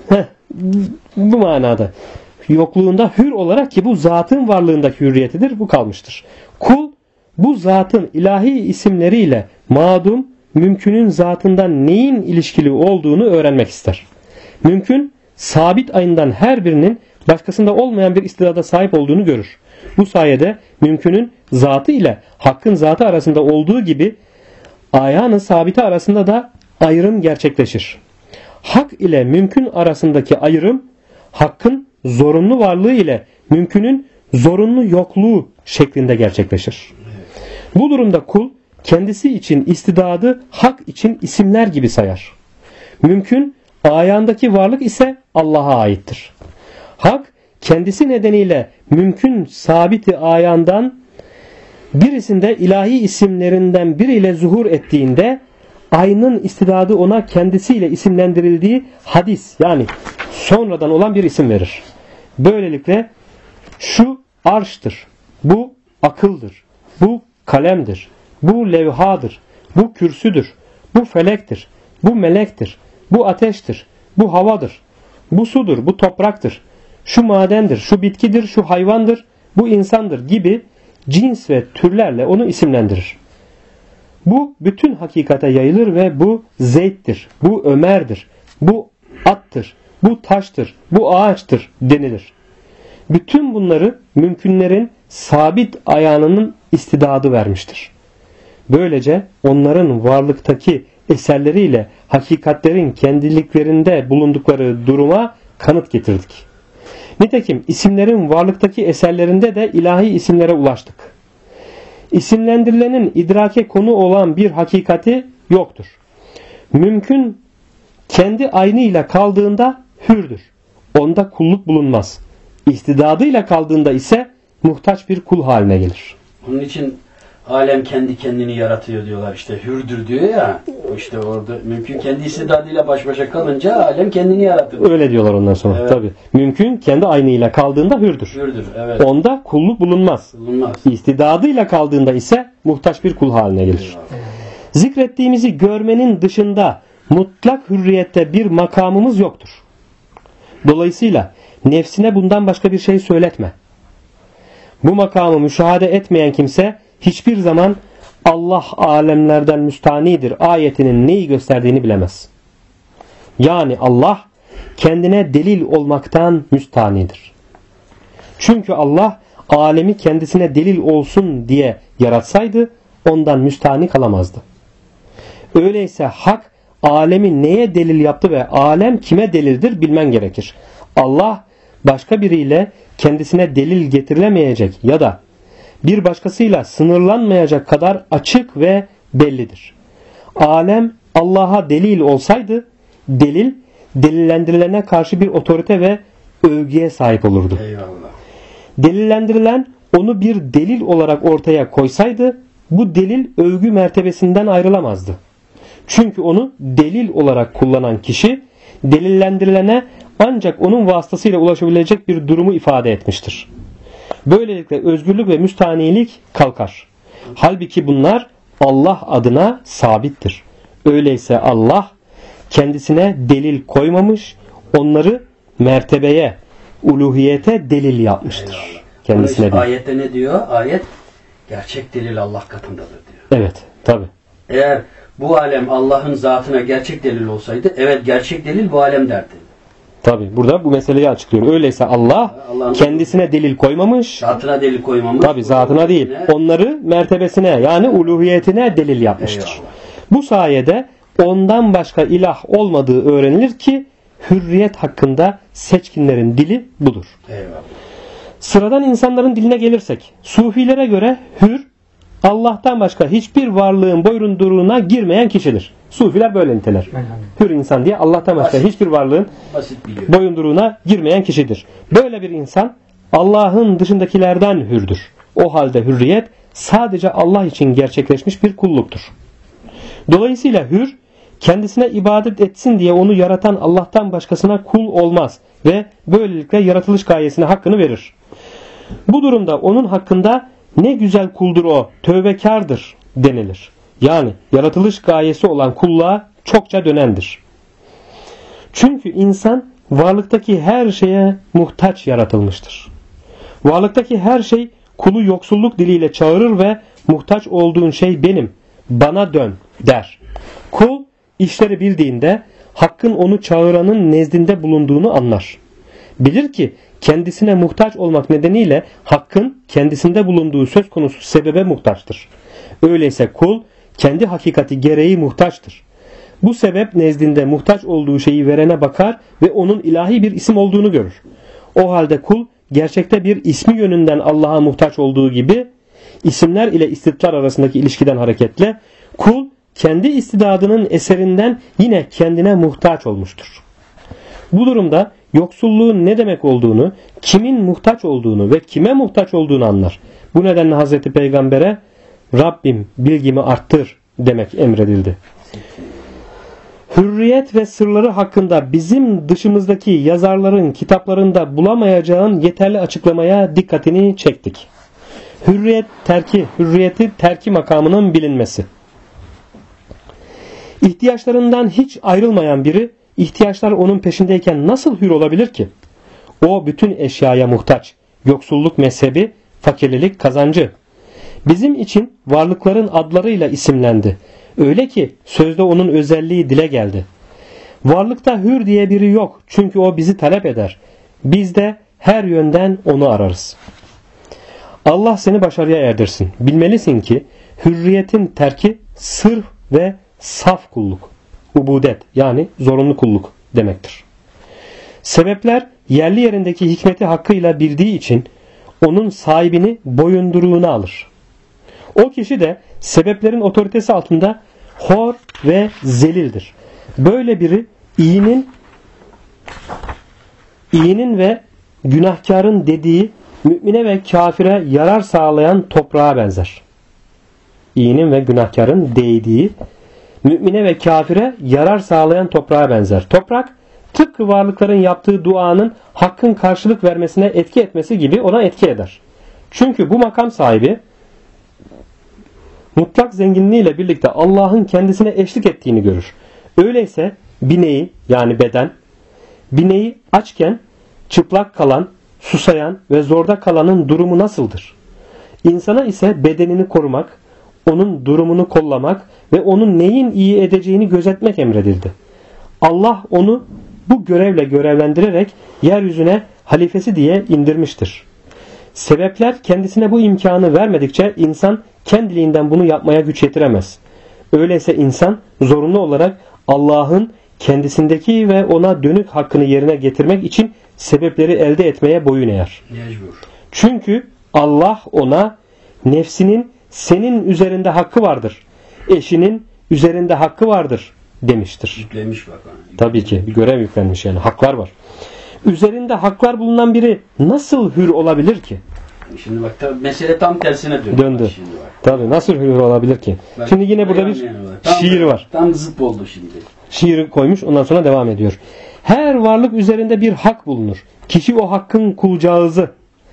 Bu manada. Yokluğunda hür olarak, ki bu zatın varlığındaki hürriyetidir, bu kalmıştır. Kul bu zatın ilahi isimleriyle madum, mümkünün zatından neyin ilişkili olduğunu öğrenmek ister. Mümkün, sabit ayından her birinin başkasında olmayan bir istidada sahip olduğunu görür. Bu sayede mümkünün zatı ile hakkın zatı arasında olduğu gibi ayağın sabiti arasında da ayrım gerçekleşir. Hak ile mümkün arasındaki ayrım, hakkın zorunlu varlığı ile mümkünün zorunlu yokluğu şeklinde gerçekleşir. Bu durumda kul kendisi için istidadı hak için isimler gibi sayar. Mümkün ayağındaki varlık ise Allah'a aittir. Hak kendisi nedeniyle mümkün sabiti ayağından birisinde ilahi isimlerinden biriyle zuhur ettiğinde aynın istidadı ona kendisiyle isimlendirildiği hadis, yani sonradan olan bir isim verir. Böylelikle şu arştır, bu akıldır, bu kalemdir, bu levhadır, bu kürsüdür, bu felektir, bu melektir, bu ateştir, bu havadır, bu sudur, bu topraktır, şu madendir, şu bitkidir, şu hayvandır, bu insandır gibi cins ve türlerle onu isimlendirir. Bu bütün hakikate yayılır ve bu Zeyd'dir, bu Ömer'dir, bu attır, bu taştır, bu ağaçtır denilir. Bütün bunları mümkünlerin sabit ayağının istidadı vermiştir. Böylece onların varlıktaki eserleriyle hakikatlerin kendiliklerinde bulundukları duruma kanıt getirdik. Nitekim isimlerin varlıktaki eserlerinde de ilahi isimlere ulaştık. İsimlendirilenin idrake konu olan bir hakikati yoktur. Mümkün kendi aynıyla kaldığında hürdür. Onda kulluk bulunmaz. İstidadıyla kaldığında ise muhtaç bir kul haline gelir. Onun için alem kendi kendini yaratıyor diyorlar, işte hürdür diyor ya, işte orada mümkün kendi istidadıyla baş başa kalınca alem kendini yaratır. Öyle diyorlar ondan sonra. Evet. Tabii. Mümkün kendi aynıyla kaldığında hürdür. Hürdür, evet. Onda kulluk bulunmaz. İstidadıyla kaldığında ise muhtaç bir kul haline gelir. Evet. Zikrettiğimizi görmenin dışında mutlak hürriyette bir makamımız yoktur. Dolayısıyla nefsine bundan başka bir şey söyletme. Bu makamı müşahede etmeyen kimse hiçbir zaman Allah alemlerden müstanidir ayetinin neyi gösterdiğini bilemez. Yani Allah kendine delil olmaktan müstanidir. Çünkü Allah alemi kendisine delil olsun diye yaratsaydı ondan müstani kalamazdı. Öyleyse hak alemi neye delil yaptı ve alem kime delildir bilmen gerekir. Allah başka biriyle kendisine delil getirilemeyecek ya da bir başkasıyla sınırlanmayacak kadar açık ve bellidir. Alem Allah'a delil olsaydı delil delillendirilene karşı bir otorite ve övgüye sahip olurdu. Eyvallah. Delillendirilen onu bir delil olarak ortaya koysaydı bu delil övgü mertebesinden ayrılamazdı. Çünkü onu delil olarak kullanan kişi delillendirilene ancak onun vasıtasıyla ulaşabilecek bir durumu ifade etmiştir. Böylelikle özgürlük ve müstanilik kalkar. Halbuki bunlar Allah adına sabittir. Öyleyse Allah kendisine delil koymamış, onları mertebeye, uluhiyete delil yapmıştır. Kendisine işte ayette ne diyor? Ayet gerçek delil Allah katındadır diyor. Evet, tabi. Eğer bu alem Allah'ın zatına gerçek delil olsaydı, evet gerçek delil bu alem derdi. Tabi burada bu meseleyi açıklıyor. Öyleyse Allah kendisine delil koymamış. Zatına delil koymamış. Tabi zatına değil. Onları mertebesine yani uluhiyetine delil yapmıştır. Eyvallah. Bu sayede ondan başka ilah olmadığı öğrenilir ki hürriyet hakkında seçkinlerin dili budur. Eyvallah. Sıradan insanların diline gelirsek, Sufilere göre hür Allah'tan başka hiçbir varlığın boyunduruğuna girmeyen kişidir. Sufiler böyle niteler. Hür insan diye Allah'tan başka hiçbir varlığın boyunduruğuna girmeyen kişidir. Böyle bir insan Allah'ın dışındakilerden hürdür. O halde hürriyet sadece Allah için gerçekleşmiş bir kulluktur. Dolayısıyla hür, kendisine ibadet etsin diye onu yaratan Allah'tan başkasına kul olmaz ve böylelikle yaratılış gayesine hakkını verir. Bu durumda onun hakkında ne güzel kuldur o, tövbekardır denilir. Yani yaratılış gayesi olan kulluğa çokça dönendir. Çünkü insan varlıktaki her şeye muhtaç yaratılmıştır. Varlıktaki her şey kulu yoksulluk diliyle çağırır ve muhtaç olduğun şey benim, bana dön der. Kul işleri bildiğinde hakkın onu çağıranın nezdinde bulunduğunu anlar. Bilir ki kendisine muhtaç olmak nedeniyle hakkın kendisinde bulunduğu söz konusu sebebe muhtaçtır. Öyleyse kul kendi hakikati gereği muhtaçtır. Bu sebep nezdinde muhtaç olduğu şeyi verene bakar ve onun ilahi bir isim olduğunu görür. O halde kul gerçekte bir ismi yönünden Allah'a muhtaç olduğu gibi isimler ile istitlar arasındaki ilişkiden hareketle kul kendi istidadının eserinden yine kendine muhtaç olmuştur. Bu durumda yoksulluğun ne demek olduğunu, kimin muhtaç olduğunu ve kime muhtaç olduğunu anlar. Bu nedenle Hazreti Peygamber'e Rabbim bilgimi arttır demek emredildi. Hürriyet ve sırları hakkında bizim dışımızdaki yazarların kitaplarında bulamayacağın yeterli açıklamaya dikkatini çektik. Hürriyeti terki makamının bilinmesi. İhtiyaçlarından hiç ayrılmayan biri, ihtiyaçlar onun peşindeyken nasıl hür olabilir ki? O bütün eşyaya muhtaç. Yoksulluk mezhebi, fakirlilik kazancı. Bizim için varlıkların adlarıyla isimlendi. Öyle ki sözde onun özelliği dile geldi. Varlıkta hür diye biri yok. Çünkü o bizi talep eder. Biz de her yönden onu ararız. Allah seni başarıya erdirsin. Bilmelisin ki hürriyetin terki sırf ve saf kulluk. Ubudet yani zorunlu kulluk demektir. Sebepler yerli yerindeki hikmeti hakkıyla bildiği için onun sahibini boyunduruğuna alır. O kişi de sebeplerin otoritesi altında hor ve zelildir. Böyle biri iyinin ve günahkarın dediği mümine ve kafire yarar sağlayan toprağa benzer. İyinin ve günahkarın değdiği mümine ve kafire yarar sağlayan toprağa benzer. Toprak tıpkı varlıkların yaptığı duanın hakkın karşılık vermesine etki etmesi gibi ona etki eder. Çünkü bu makam sahibi mutlak zenginliğiyle birlikte Allah'ın kendisine eşlik ettiğini görür. Öyleyse bineği yani beden, bineği açken çıplak kalan, susayan ve zorda kalanın durumu nasıldır? İnsana ise bedenini korumak, onun durumunu kollamak ve onun neyin iyi edeceğini gözetmek emredildi. Allah onu bu görevle görevlendirerek yeryüzüne halifesi diye indirmiştir. Sebepler kendisine bu imkanı vermedikçe insan kendiliğinden bunu yapmaya güç yetiremez. Öyleyse insan zorunlu olarak Allah'ın kendisindeki ve ona dönük hakkını yerine getirmek için sebepleri elde etmeye boyun eğer. Çünkü Allah ona nefsinin senin üzerinde hakkı vardır, eşinin üzerinde hakkı vardır demiştir. Yüklemiş bak. Tabii ki bir görev yüklenmiş yani haklar var. Üzerinde haklar bulunan biri nasıl hür olabilir ki? Şimdi bak tabii mesele tam tersine döndü. Tabii nasıl hür olabilir ki? Bak, şimdi yine burada bir şiir var. Tam zıp oldu şimdi. Şiiri koymuş ondan sonra devam ediyor. Her varlık üzerinde bir hak bulunur. Kişi o hakkın kulcağızı.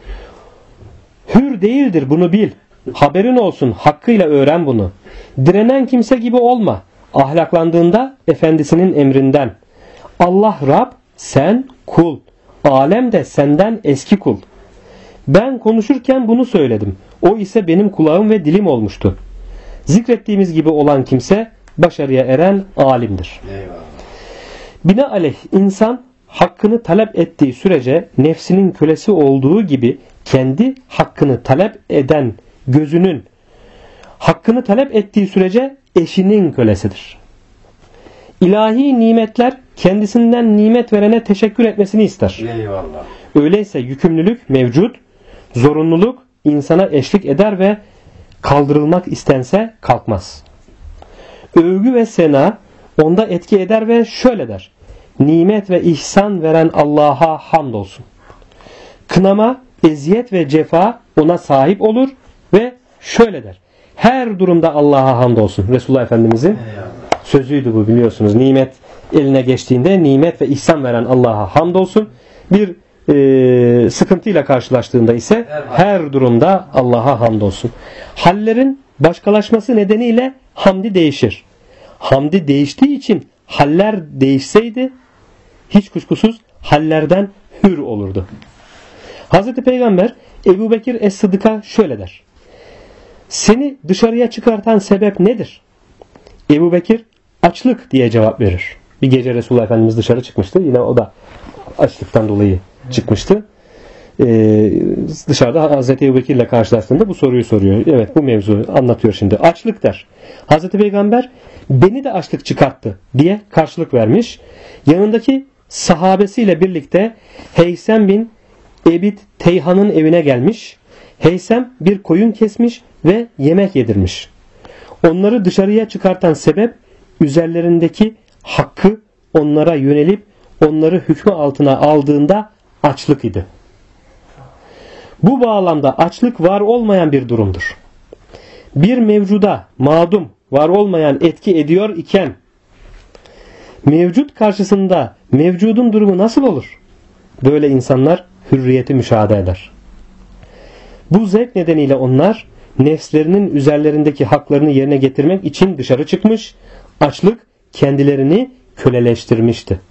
Hür değildir bunu bil. Haberin olsun hakkıyla öğren bunu. Direnen kimse gibi olma. Ahlaklandığında efendisinin emrinden. Allah Rab, sen kul. Alem de senden eski kul. Ben konuşurken bunu söyledim. O ise benim kulağım ve dilim olmuştu. Zikrettiğimiz gibi olan kimse başarıya eren alimdir. Eyvallah. Binaenaleyh insan hakkını talep ettiği sürece nefsinin kölesi olduğu gibi kendi hakkını talep eden gözünün hakkını talep ettiği sürece eşinin kölesidir. İlahi nimetler kendisinden nimet verene teşekkür etmesini ister. Eyvallah. Öyleyse yükümlülük mevcut, zorunluluk insana eşlik eder ve kaldırılmak istense kalkmaz. Övgü ve sena onda etki eder ve şöyle der: nimet ve ihsan veren Allah'a hamdolsun. Kınama, eziyet ve cefa ona sahip olur ve şöyle der: her durumda Allah'a hamdolsun. Resulullah Efendimizin sözüydü bu, biliyorsunuz. Nimet eline geçtiğinde nimet ve ihsan veren Allah'a hamdolsun. Bir sıkıntıyla karşılaştığında ise her durumda Allah'a hamdolsun. Hallerin başkalaşması nedeniyle hamdi değişir. Hamdi değiştiği için haller değişseydi hiç kuşkusuz hallerden hür olurdu. Hazreti Peygamber Ebu Bekir Es-Sıddık'a şöyle der: seni dışarıya çıkartan sebep nedir? Ebu Bekir açlık diye cevap verir. Bir gece Resulullah Efendimiz dışarı çıkmıştı. Yine o da açlıktan dolayı çıkmıştı. Dışarıda Hazreti Ebu Bekir ile karşılaştığında bu soruyu soruyor. Evet, bu mevzu anlatıyor şimdi. Açlık der. Hazreti Peygamber beni de açlık çıkarttı diye karşılık vermiş. Yanındaki sahabesiyle birlikte Heysem bin Ebit Teyhan'ın evine gelmiş. Heysem bir koyun kesmiş ve yemek yedirmiş. Onları dışarıya çıkartan sebep üzerlerindeki hakkı onlara yönelip onları hükmü altına aldığında açlık idi. Bu bağlamda açlık var olmayan bir durumdur. Bir mevcuda mağdum var olmayan etki ediyor iken mevcut karşısında mevcudun durumu nasıl olur? Böyle insanlar hürriyeti müşahede eder. Bu zevk nedeniyle onlar nefslerinin üzerlerindeki haklarını yerine getirmek için dışarı çıkmış, açlık kendilerini köleleştirmişti.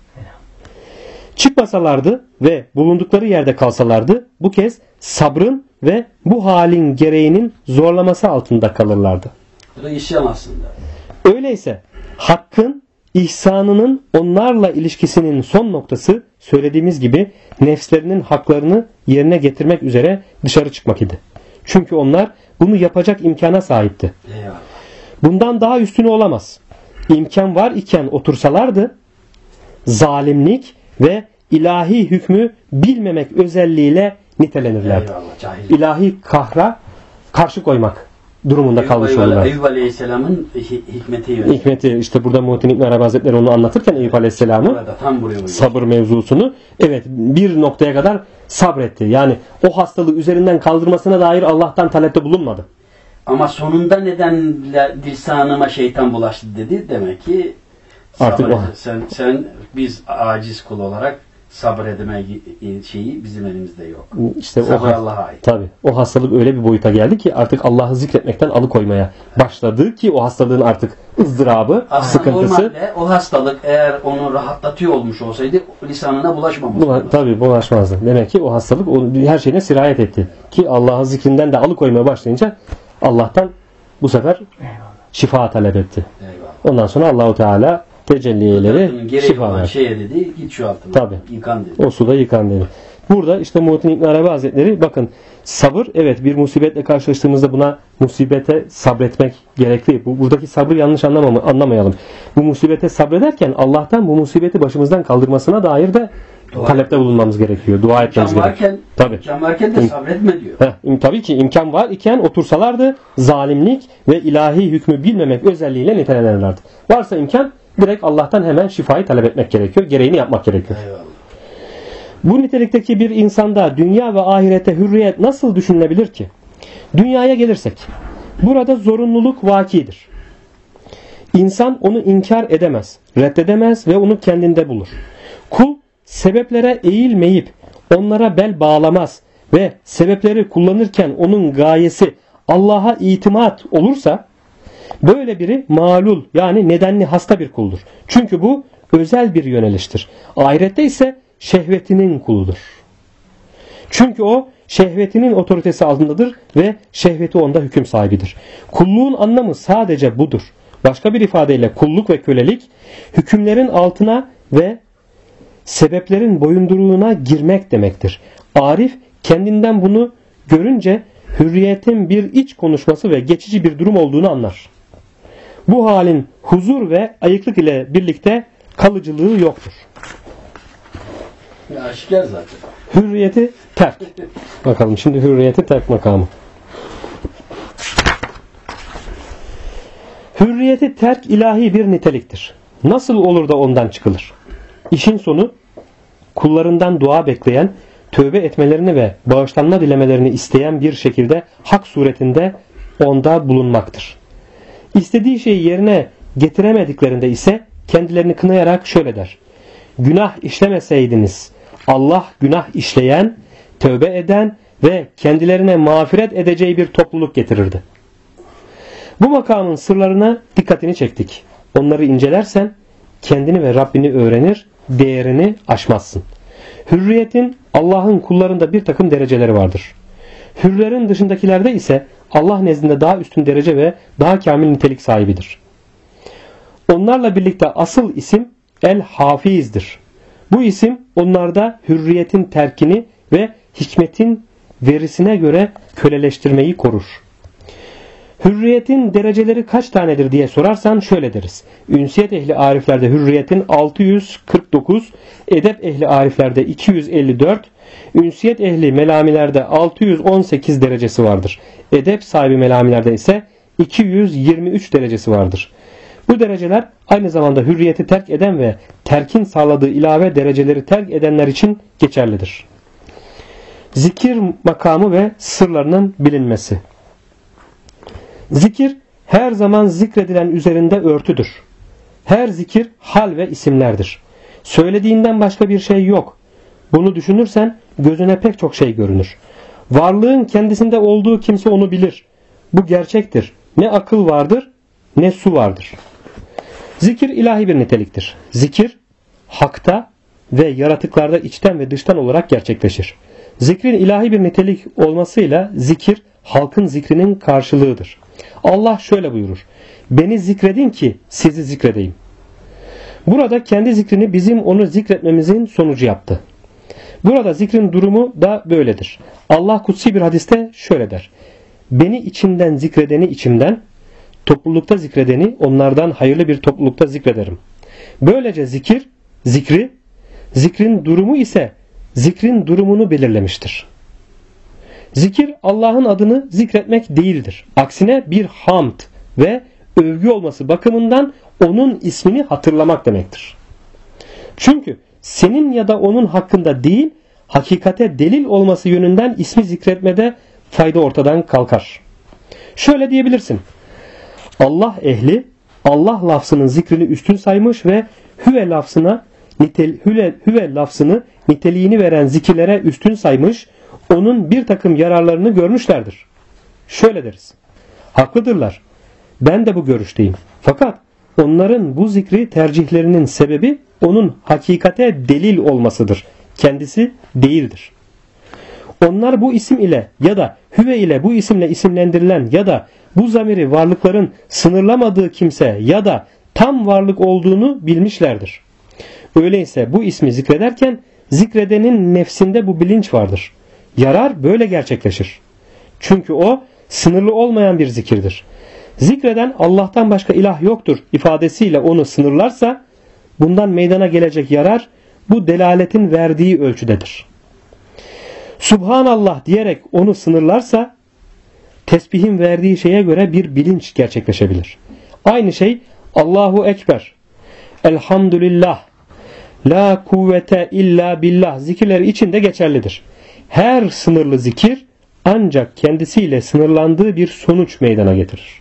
Çıkmasalardı ve bulundukları yerde kalsalardı bu kez sabrın ve bu halin gereğinin zorlaması altında kalırlardı. Bu da isyan aslında. Öyleyse hakkın, ihsanının onlarla ilişkisinin son noktası söylediğimiz gibi nefslerinin haklarını yerine getirmek üzere dışarı çıkmak idi. Çünkü onlar bunu yapacak imkana sahipti. Eyvallah. Bundan daha üstünü olamaz. İmkan var iken otursalardı zalimlik ve ilahi hükmü bilmemek özelliğiyle nitelenirlerdi. İlahi kahra karşı koymak durumunda kalmış olurlar. Eyüp Aleyhisselam'ın hikmeti işte burada Muhittin İbn Arabi Hazretleri onu anlatırken Eyüp Aleyhisselam'ın sabır mevzusunu bir noktaya kadar sabretti. Yani o hastalığı üzerinden kaldırmasına dair Allah'tan talepte bulunmadı. Ama sonunda neden lisanıma şeytan bulaştı dedi. Demek ki artık sen biz aciz kul olarak sabredeme şeyi bizim elimizde yok. İşte sabır Allah'a ait. Tabii. O hastalık öyle bir boyuta geldi ki artık Allah'ı zikretmekten alıkoymaya başladı ki o hastalığın artık ızdırabı, sıkıntısı. Normalde o hastalık eğer onu rahatlatıyor olmuş olsaydı lisanına bulaşmamıştı. Tabii bulaşmazdı. Demek ki o hastalık her şeyine sirayet etti. Ki Allah'ı zikrinden de alıkoymaya başlayınca Allah'tan bu sefer şifa talep etti. Eyvallah. Ondan sonra Allahu Teala tecellileri şifa ver. Şeye dedi, git şu altına. Tabii. Yıkan dedi. O suda yıkan dedi. Burada işte Muhittin İbn Arabi Hazretleri bakın sabır, evet, bir musibetle karşılaştığımızda buna musibete sabretmek gerekli. Buradaki sabır yanlış anlamayalım. Bu musibete sabrederken Allah'tan bu musibeti başımızdan kaldırmasına dair de talepte bulunmamız gerekiyor. Dua etmemiz gerekiyor. İmkan varken de sabretme diyor. Tabii ki imkan var iken otursalardı zalimlik ve ilahi hükmü bilmemek özelliğiyle nitelenirlerdi. Varsa imkan direkt Allah'tan hemen şifayı talep etmek gerekiyor. Gereğini yapmak gerekiyor. Eyvallah. Bu nitelikteki bir insanda dünya ve ahirete hürriyet nasıl düşünülebilir ki? Dünyaya gelirsek, burada zorunluluk vakidir. İnsan onu inkar edemez, reddedemez ve onu kendinde bulur. Kul sebeplere eğilmeyip onlara bel bağlamaz ve sebepleri kullanırken onun gayesi Allah'a itimat olursa böyle biri malul yani nedenli hasta bir kuldur. Çünkü bu özel bir yöneliştir. Ahirette ise şehvetinin kuludur. Çünkü o şehvetinin otoritesi altındadır ve şehveti onda hüküm sahibidir. Kulluğun anlamı sadece budur. Başka bir ifadeyle kulluk ve kölelik hükümlerin altına ve sebeplerin boyunduruğuna girmek demektir. Arif kendinden bunu görünce hürriyetin bir iç konuşması ve geçici bir durum olduğunu anlar. Bu halin huzur ve ayıklık ile birlikte kalıcılığı yoktur. Aşikar zaten. Hürriyeti terk. Bakalım şimdi hürriyeti terk makamı. Hürriyeti terk ilahi bir niteliktir. Nasıl olur da ondan çıkılır? İşin sonu kullarından dua bekleyen, tövbe etmelerini ve bağışlanma dilemelerini isteyen bir şekilde hak suretinde onda bulunmaktır. İstediği şeyi yerine getiremediklerinde ise kendilerini kınayarak şöyle der: günah işlemeseydiniz Allah günah işleyen, tövbe eden ve kendilerine mağfiret edeceği bir topluluk getirirdi. Bu makamın sırlarına dikkatini çektik. Onları incelersen kendini ve Rabbini öğrenir, değerini aşmazsın. Hürriyetin Allah'ın kullarında bir takım dereceleri vardır. Hürlerin dışındakilerde ise Allah nezdinde daha üstün derece ve daha kamil nitelik sahibidir. Onlarla birlikte asıl isim El-Hafiz'dir. Bu isim onlarda hürriyetin terkini ve hikmetin verisine göre köleleştirmeyi korur. Hürriyetin dereceleri kaç tanedir diye sorarsan şöyle deriz. Ünsiyet ehli ariflerde hürriyetin 649, edep ehli ariflerde 254, ünsiyet ehli melamilerde 618 derecesi vardır. Edep sahibi melamilerde ise 223 derecesi vardır. Bu dereceler aynı zamanda hürriyeti terk eden ve terkin sağladığı ilave dereceleri terk edenler için geçerlidir. Zikir makamı ve sırlarının bilinmesi. Zikir her zaman zikredilen üzerinde örtüdür. Her zikir hal ve isimlerdir. Söylediğinden başka bir şey yok. Bunu düşünürsen gözüne pek çok şey görünür. Varlığın kendisinde olduğu kimse onu bilir. Bu gerçektir. Ne akıl vardır ne su vardır. Zikir ilahi bir niteliktir. Zikir hakta ve yaratıklarda içten ve dıştan olarak gerçekleşir. Zikrin ilahi bir nitelik olmasıyla zikir halkın zikrinin karşılığıdır. Allah şöyle buyurur: beni zikredin ki sizi zikredeyim. Burada kendi zikrini bizim onu zikretmemizin sonucu yaptı. Burada zikrin durumu da böyledir. Allah kutsi bir hadiste şöyle der: beni içimden zikredeni içimden, toplulukta zikredeni onlardan hayırlı bir toplulukta zikrederim. Böylece zikrin durumu ise zikrin durumunu belirlemiştir. Zikir Allah'ın adını zikretmek değildir. Aksine bir hamd ve övgü olması bakımından onun ismini hatırlamak demektir. Çünkü senin ya da onun hakkında değil, hakikate delil olması yönünden ismi zikretmede fayda ortadan kalkar. Şöyle diyebilirsin: Allah ehli Allah lafzının zikrini üstün saymış ve hüve lafzını niteliğini veren zikirlere üstün saymış, onun bir takım yararlarını görmüşlerdir. Şöyle deriz: haklıdırlar. Ben de bu görüşteyim. Fakat onların bu zikri tercihlerinin sebebi onun hakikate delil olmasıdır. Kendisi değildir. Onlar bu isim ile ya da hüve ile bu isimle isimlendirilen ya da bu zamiri varlıkların sınırlamadığı kimse ya da tam varlık olduğunu bilmişlerdir. Öyleyse bu ismi zikrederken zikredenin nefsinde bu bilinç vardır. Yarar böyle gerçekleşir. Çünkü o sınırlı olmayan bir zikirdir. Zikreden Allah'tan başka ilah yoktur ifadesiyle onu sınırlarsa bundan meydana gelecek yarar bu delaletin verdiği ölçüdedir. Subhanallah diyerek onu sınırlarsa tesbihin verdiği şeye göre bir bilinç gerçekleşebilir. Aynı şey Allahu Ekber, Elhamdülillah, La kuvvete illa billah zikirleri için de geçerlidir. Her sınırlı zikir ancak kendisiyle sınırlandığı bir sonuç meydana getirir.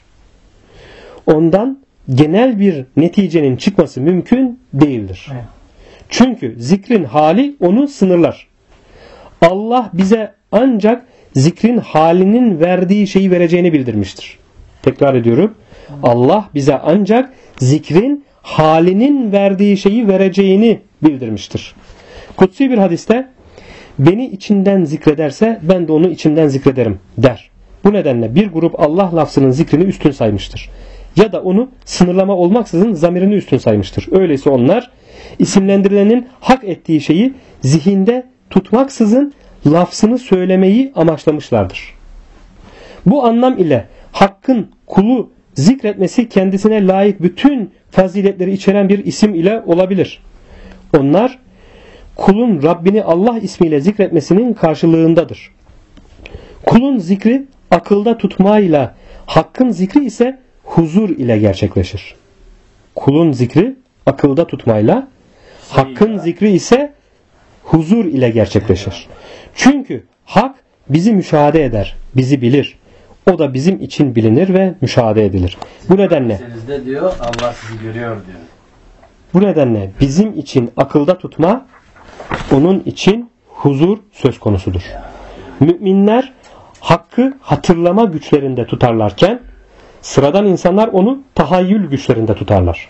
Ondan genel bir neticenin çıkması mümkün değildir. Çünkü zikrin hali onu sınırlar. Allah bize ancak zikrin halinin verdiği şeyi vereceğini bildirmiştir. Tekrar ediyorum. Allah bize ancak zikrin halinin verdiği şeyi vereceğini bildirmiştir. Kutsi bir hadiste beni içinden zikrederse ben de onu içimden zikrederim der. Bu nedenle bir grup Allah lafzının zikrini üstün saymıştır. Ya da onu sınırlama olmaksızın zamirini üstün saymıştır. Öyleyse onlar isimlendirilenin hak ettiği şeyi zihinde tutmaksızın lafzını söylemeyi amaçlamışlardır. Bu anlam ile hakkın kulu zikretmesi kendisine layık bütün faziletleri içeren bir isim ile olabilir. Onlar kulun Rabbini Allah ismiyle zikretmesinin karşılığındadır. Kulun zikri akılda tutmayla, hakkın zikri ise huzur ile gerçekleşir. Kulun zikri akılda tutmayla, Hakk'ın zikri ise huzur ile gerçekleşir. Çünkü Hak bizi müşahede eder, bizi bilir. O da bizim için bilinir ve müşahede edilir. Bu nedenle diyor, Allah sizi görüyor diyor. Bu nedenle bizim için akılda tutma, onun için huzur söz konusudur. Müminler Hakk'ı hatırlama güçlerinde tutarlarken sıradan insanlar onu tahayyül güçlerinde tutarlar.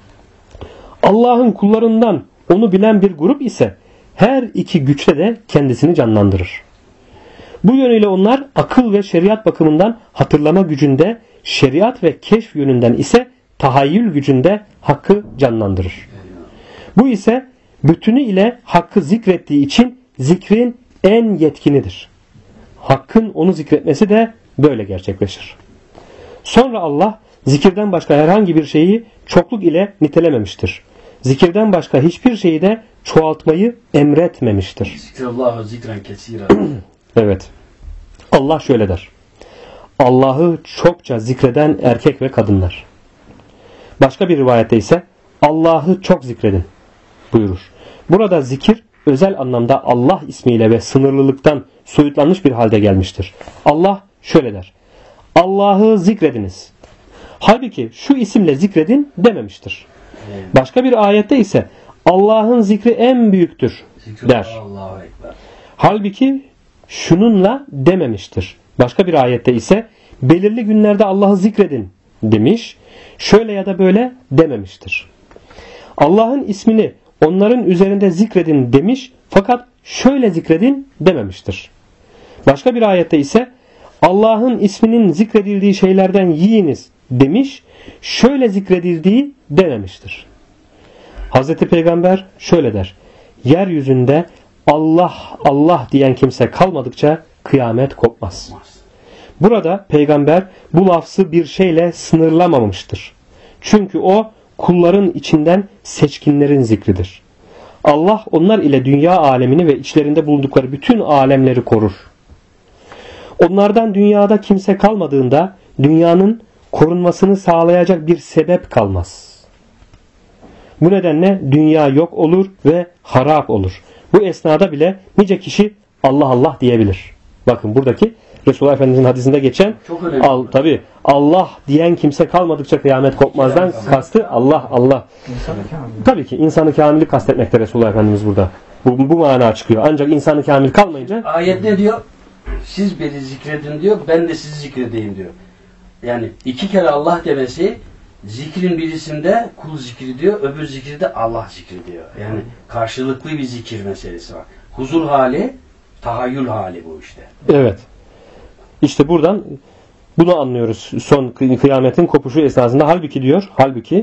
Allah'ın kullarından onu bilen bir grup ise her iki güçte de kendisini canlandırır. Bu yönüyle onlar akıl ve şeriat bakımından hatırlama gücünde, şeriat ve keşf yönünden ise tahayyül gücünde Hakk'ı canlandırır. Bu ise bütünü ile Hakk'ı zikrettiği için zikrin en yetkinidir. Hakk'ın onu zikretmesi de böyle gerçekleşir. Sonra Allah zikirden başka herhangi bir şeyi çokluk ile nitelememiştir. Zikirden başka hiçbir şeyi de çoğaltmayı emretmemiştir. Zikrullahu zikren kesira. Evet. Allah şöyle der. Allah'ı çokça zikreden erkek ve kadınlar. Başka bir rivayette ise Allah'ı çok zikredin buyurur. Burada zikir özel anlamda Allah ismiyle ve sınırlılıktan soyutlanmış bir halde gelmiştir. Allah şöyle der. Allah'ı zikrediniz. Halbuki şu isimle zikredin dememiştir. Başka bir ayette ise Allah'ın zikri en büyüktür der. Halbuki şununla dememiştir. Başka bir ayette ise belirli günlerde Allah'ı zikredin demiş. Şöyle ya da böyle dememiştir. Allah'ın ismini onların üzerinde zikredin demiş fakat şöyle zikredin dememiştir. Başka bir ayette ise Allah'ın isminin zikredildiği şeylerden yiyiniz demiş. Şöyle zikredildiği dememiştir. Hazreti Peygamber şöyle der. Yeryüzünde Allah Allah diyen kimse kalmadıkça kıyamet kopmaz. Burada peygamber bu lafzı bir şeyle sınırlamamıştır. Çünkü o kulların içinden seçkinlerin zikridir. Allah onlar ile dünya alemini ve içlerinde bulundukları bütün alemleri korur. Onlardan dünyada kimse kalmadığında dünyanın korunmasını sağlayacak bir sebep kalmaz. Bu nedenle dünya yok olur ve harap olur. Bu esnada bile nice kişi Allah Allah diyebilir. Bakın buradaki Resulullah Efendimiz'in hadisinde geçen tabi Allah diyen kimse kalmadıkça kıyamet kopmazdan kastı Allah Allah. Tabii ki insanı kamili kastetmekte Resulullah Efendimiz burada. Bu mana çıkıyor. Ancak insanı kamil kalmayınca ayet ne diyor? Siz beni zikredin diyor. Ben de sizi zikredeyim diyor. Yani iki kere Allah demesi zikrin birisinde kul zikri diyor. Öbür zikirde Allah zikri diyor. Yani karşılıklı bir zikir meselesi var. Huzur hali, tahayyül hali bu işte. Evet. İşte buradan bunu anlıyoruz. Son kıyametin kopuşu esnasında halbuki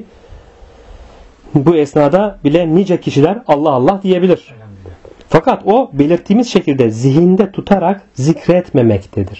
bu esnada bile nice kişiler Allah Allah diyebilir. Fakat o belirttiğimiz şekilde zihinde tutarak zikretmemektedir.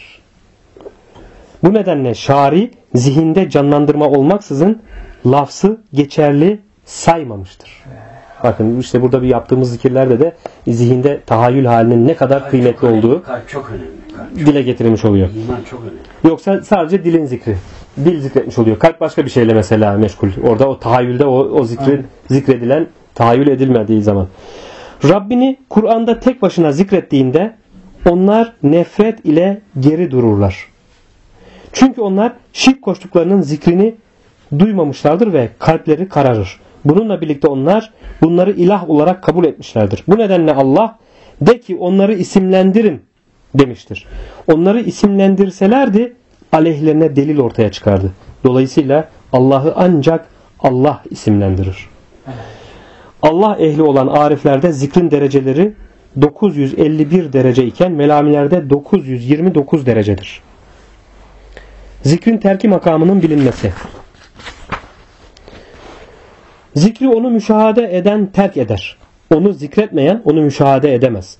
Bu nedenle şari zihinde canlandırma olmaksızın lafzı geçerli saymamıştır. Bakın işte burada bir yaptığımız zikirlerde de zihinde tahayyül halinin ne kadar kıymetli olduğu çok önemli. Dile getirilmiş oluyor. İman çok önemli. Yoksa sadece dilin zikri. Dil zikretmiş oluyor. Kalp başka bir şeyle mesela meşgul. Orada o tahayyülde o zikrin zikredilen tahayyül edilmediği zaman. Rabbini Kur'an'da tek başına zikrettiğinde onlar nefret ile geri dururlar. Çünkü onlar şirk koştuklarının zikrini duymamışlardır ve kalpleri kararır. Bununla birlikte onlar bunları ilah olarak kabul etmişlerdir. Bu nedenle Allah de ki onları isimlendirin demiştir. Onları isimlendirselerdi aleyhlerine delil ortaya çıkardı. Dolayısıyla Allah'ı ancak Allah isimlendirir. Allah ehli olan ariflerde zikrin dereceleri 951 derece iken melamilerde 929 derecedir. Zikrin terki makamının bilinmesi. Zikri onu müşahede eden terk eder. Onu zikretmeyen onu müşahede edemez.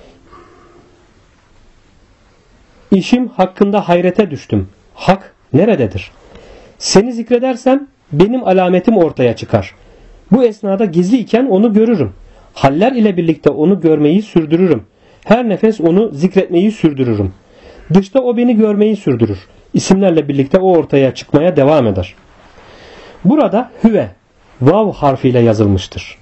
İşim hakkında hayrete düştüm. Hak nerededir? Seni zikredersem benim alametim ortaya çıkar. Bu esnada gizli iken onu görürüm. Haller ile birlikte onu görmeyi sürdürürüm. Her nefes onu zikretmeyi sürdürürüm. Dışta o beni görmeyi sürdürür. isimlerle birlikte o ortaya çıkmaya devam eder. Burada hüve vav harfiyle yazılmıştır.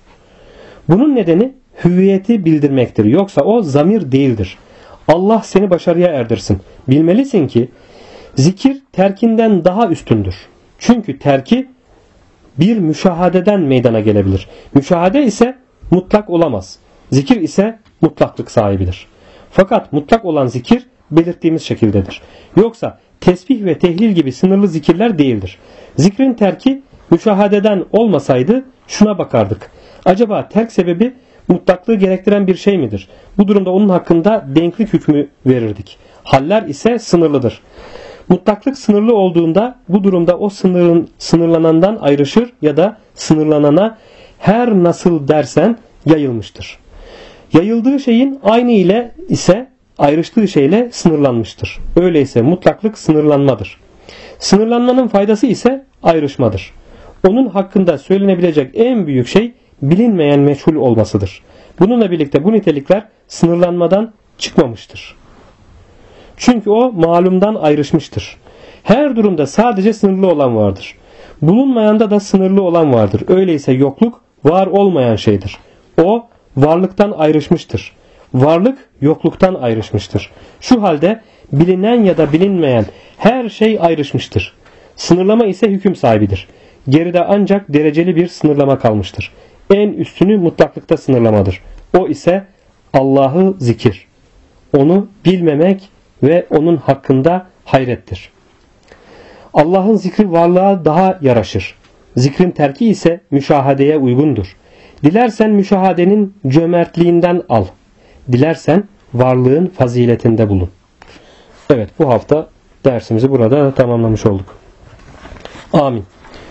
Bunun nedeni hüviyeti bildirmektir. Yoksa o zamir değildir. Allah seni başarıya erdirsin. Bilmelisin ki zikir terkinden daha üstündür. Çünkü terki bir müşahadeden meydana gelebilir. Müşahade ise mutlak olamaz. Zikir ise mutlaklık sahibidir. Fakat mutlak olan zikir belirttiğimiz şekildedir. Yoksa tesbih ve tehlil gibi sınırlı zikirler değildir. Zikrin terki müşahadeden olmasaydı şuna bakardık. Acaba terk sebebi mutlaklığı gerektiren bir şey midir? Bu durumda onun hakkında denklik hükmü verirdik. Haller ise sınırlıdır. Mutlaklık sınırlı olduğunda bu durumda o sınırlanandan ayrışır ya da sınırlanana her nasıl dersen yayılmıştır. Yayıldığı şeyin aynı ile ise ayrıştığı şeyle sınırlanmıştır. Öyleyse mutlaklık sınırlanmadır. Sınırlanmanın faydası ise ayrışmadır. Onun hakkında söylenebilecek en büyük şey bilinmeyen meçhul olmasıdır. Bununla birlikte bu nitelikler sınırlanmadan çıkmamıştır. Çünkü o malumdan ayrışmıştır. Her durumda sadece sınırlı olan vardır. Bulunmayanda da sınırlı olan vardır. Öyleyse yokluk var olmayan şeydir. O varlıktan ayrışmıştır. Varlık yokluktan ayrışmıştır. Şu halde bilinen ya da bilinmeyen her şey ayrışmıştır. Sınırlama ise hüküm sahibidir. Geride ancak dereceli bir sınırlama kalmıştır. En üstünü mutlaklıkta sınırlamadır. O ise Allah'ı zikir. Onu bilmemek ve onun hakkında hayrettir. Allah'ın zikri varlığa daha yaraşır. Zikrin terki ise müşahadeye uygundur. Dilersen müşahadenin cömertliğinden al. Dilersen varlığın faziletinde bulun. Evet, bu hafta dersimizi burada tamamlamış olduk. Amin.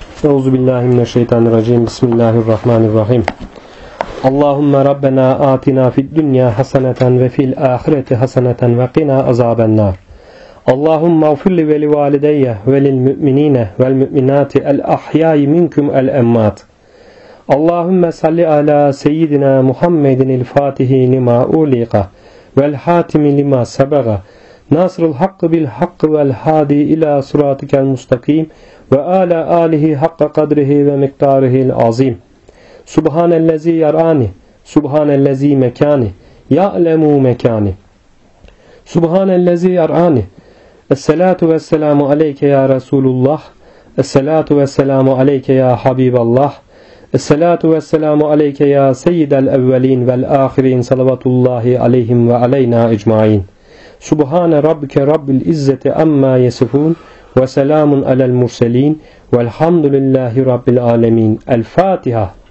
Euzubillahimineşşeytanirracim. Bismillahirrahmanirrahim. Allahümme Rabbena atina fid dünya haseneten ve fil ahireti haseneten ve qina azabennar. Allahümme ağfirli ve li valideyye ve lil müminine vel müminati el ahyai minkum el emmat. Allahümme salli ala seyyidina Muhammedin il fatihi lima uliqa vel hatimi lima sebaga nasrul hakkı bil hakkı vel hadi ila suratikel mustakim ve ala alihi hakka kadrihi ve miktarihil azim. Subhanellezi yarani, subhanellezi mekani, ya'lemu mekani. Subhanellezi yarani. Esselatu vesselamu aleyke ya Resulullah. Esselatu vesselamu aleyke ya Habiballah. Esselatu vesselamu aleyke ya seyyidel evvelin vel ahirin salavatullahi aleyhim ve aleyna ecmain. Subhane rabbike rabbil izzeti amma yesifun ve selamun alel murselin velhamdülillahi rabbil alemin. El Fatiha.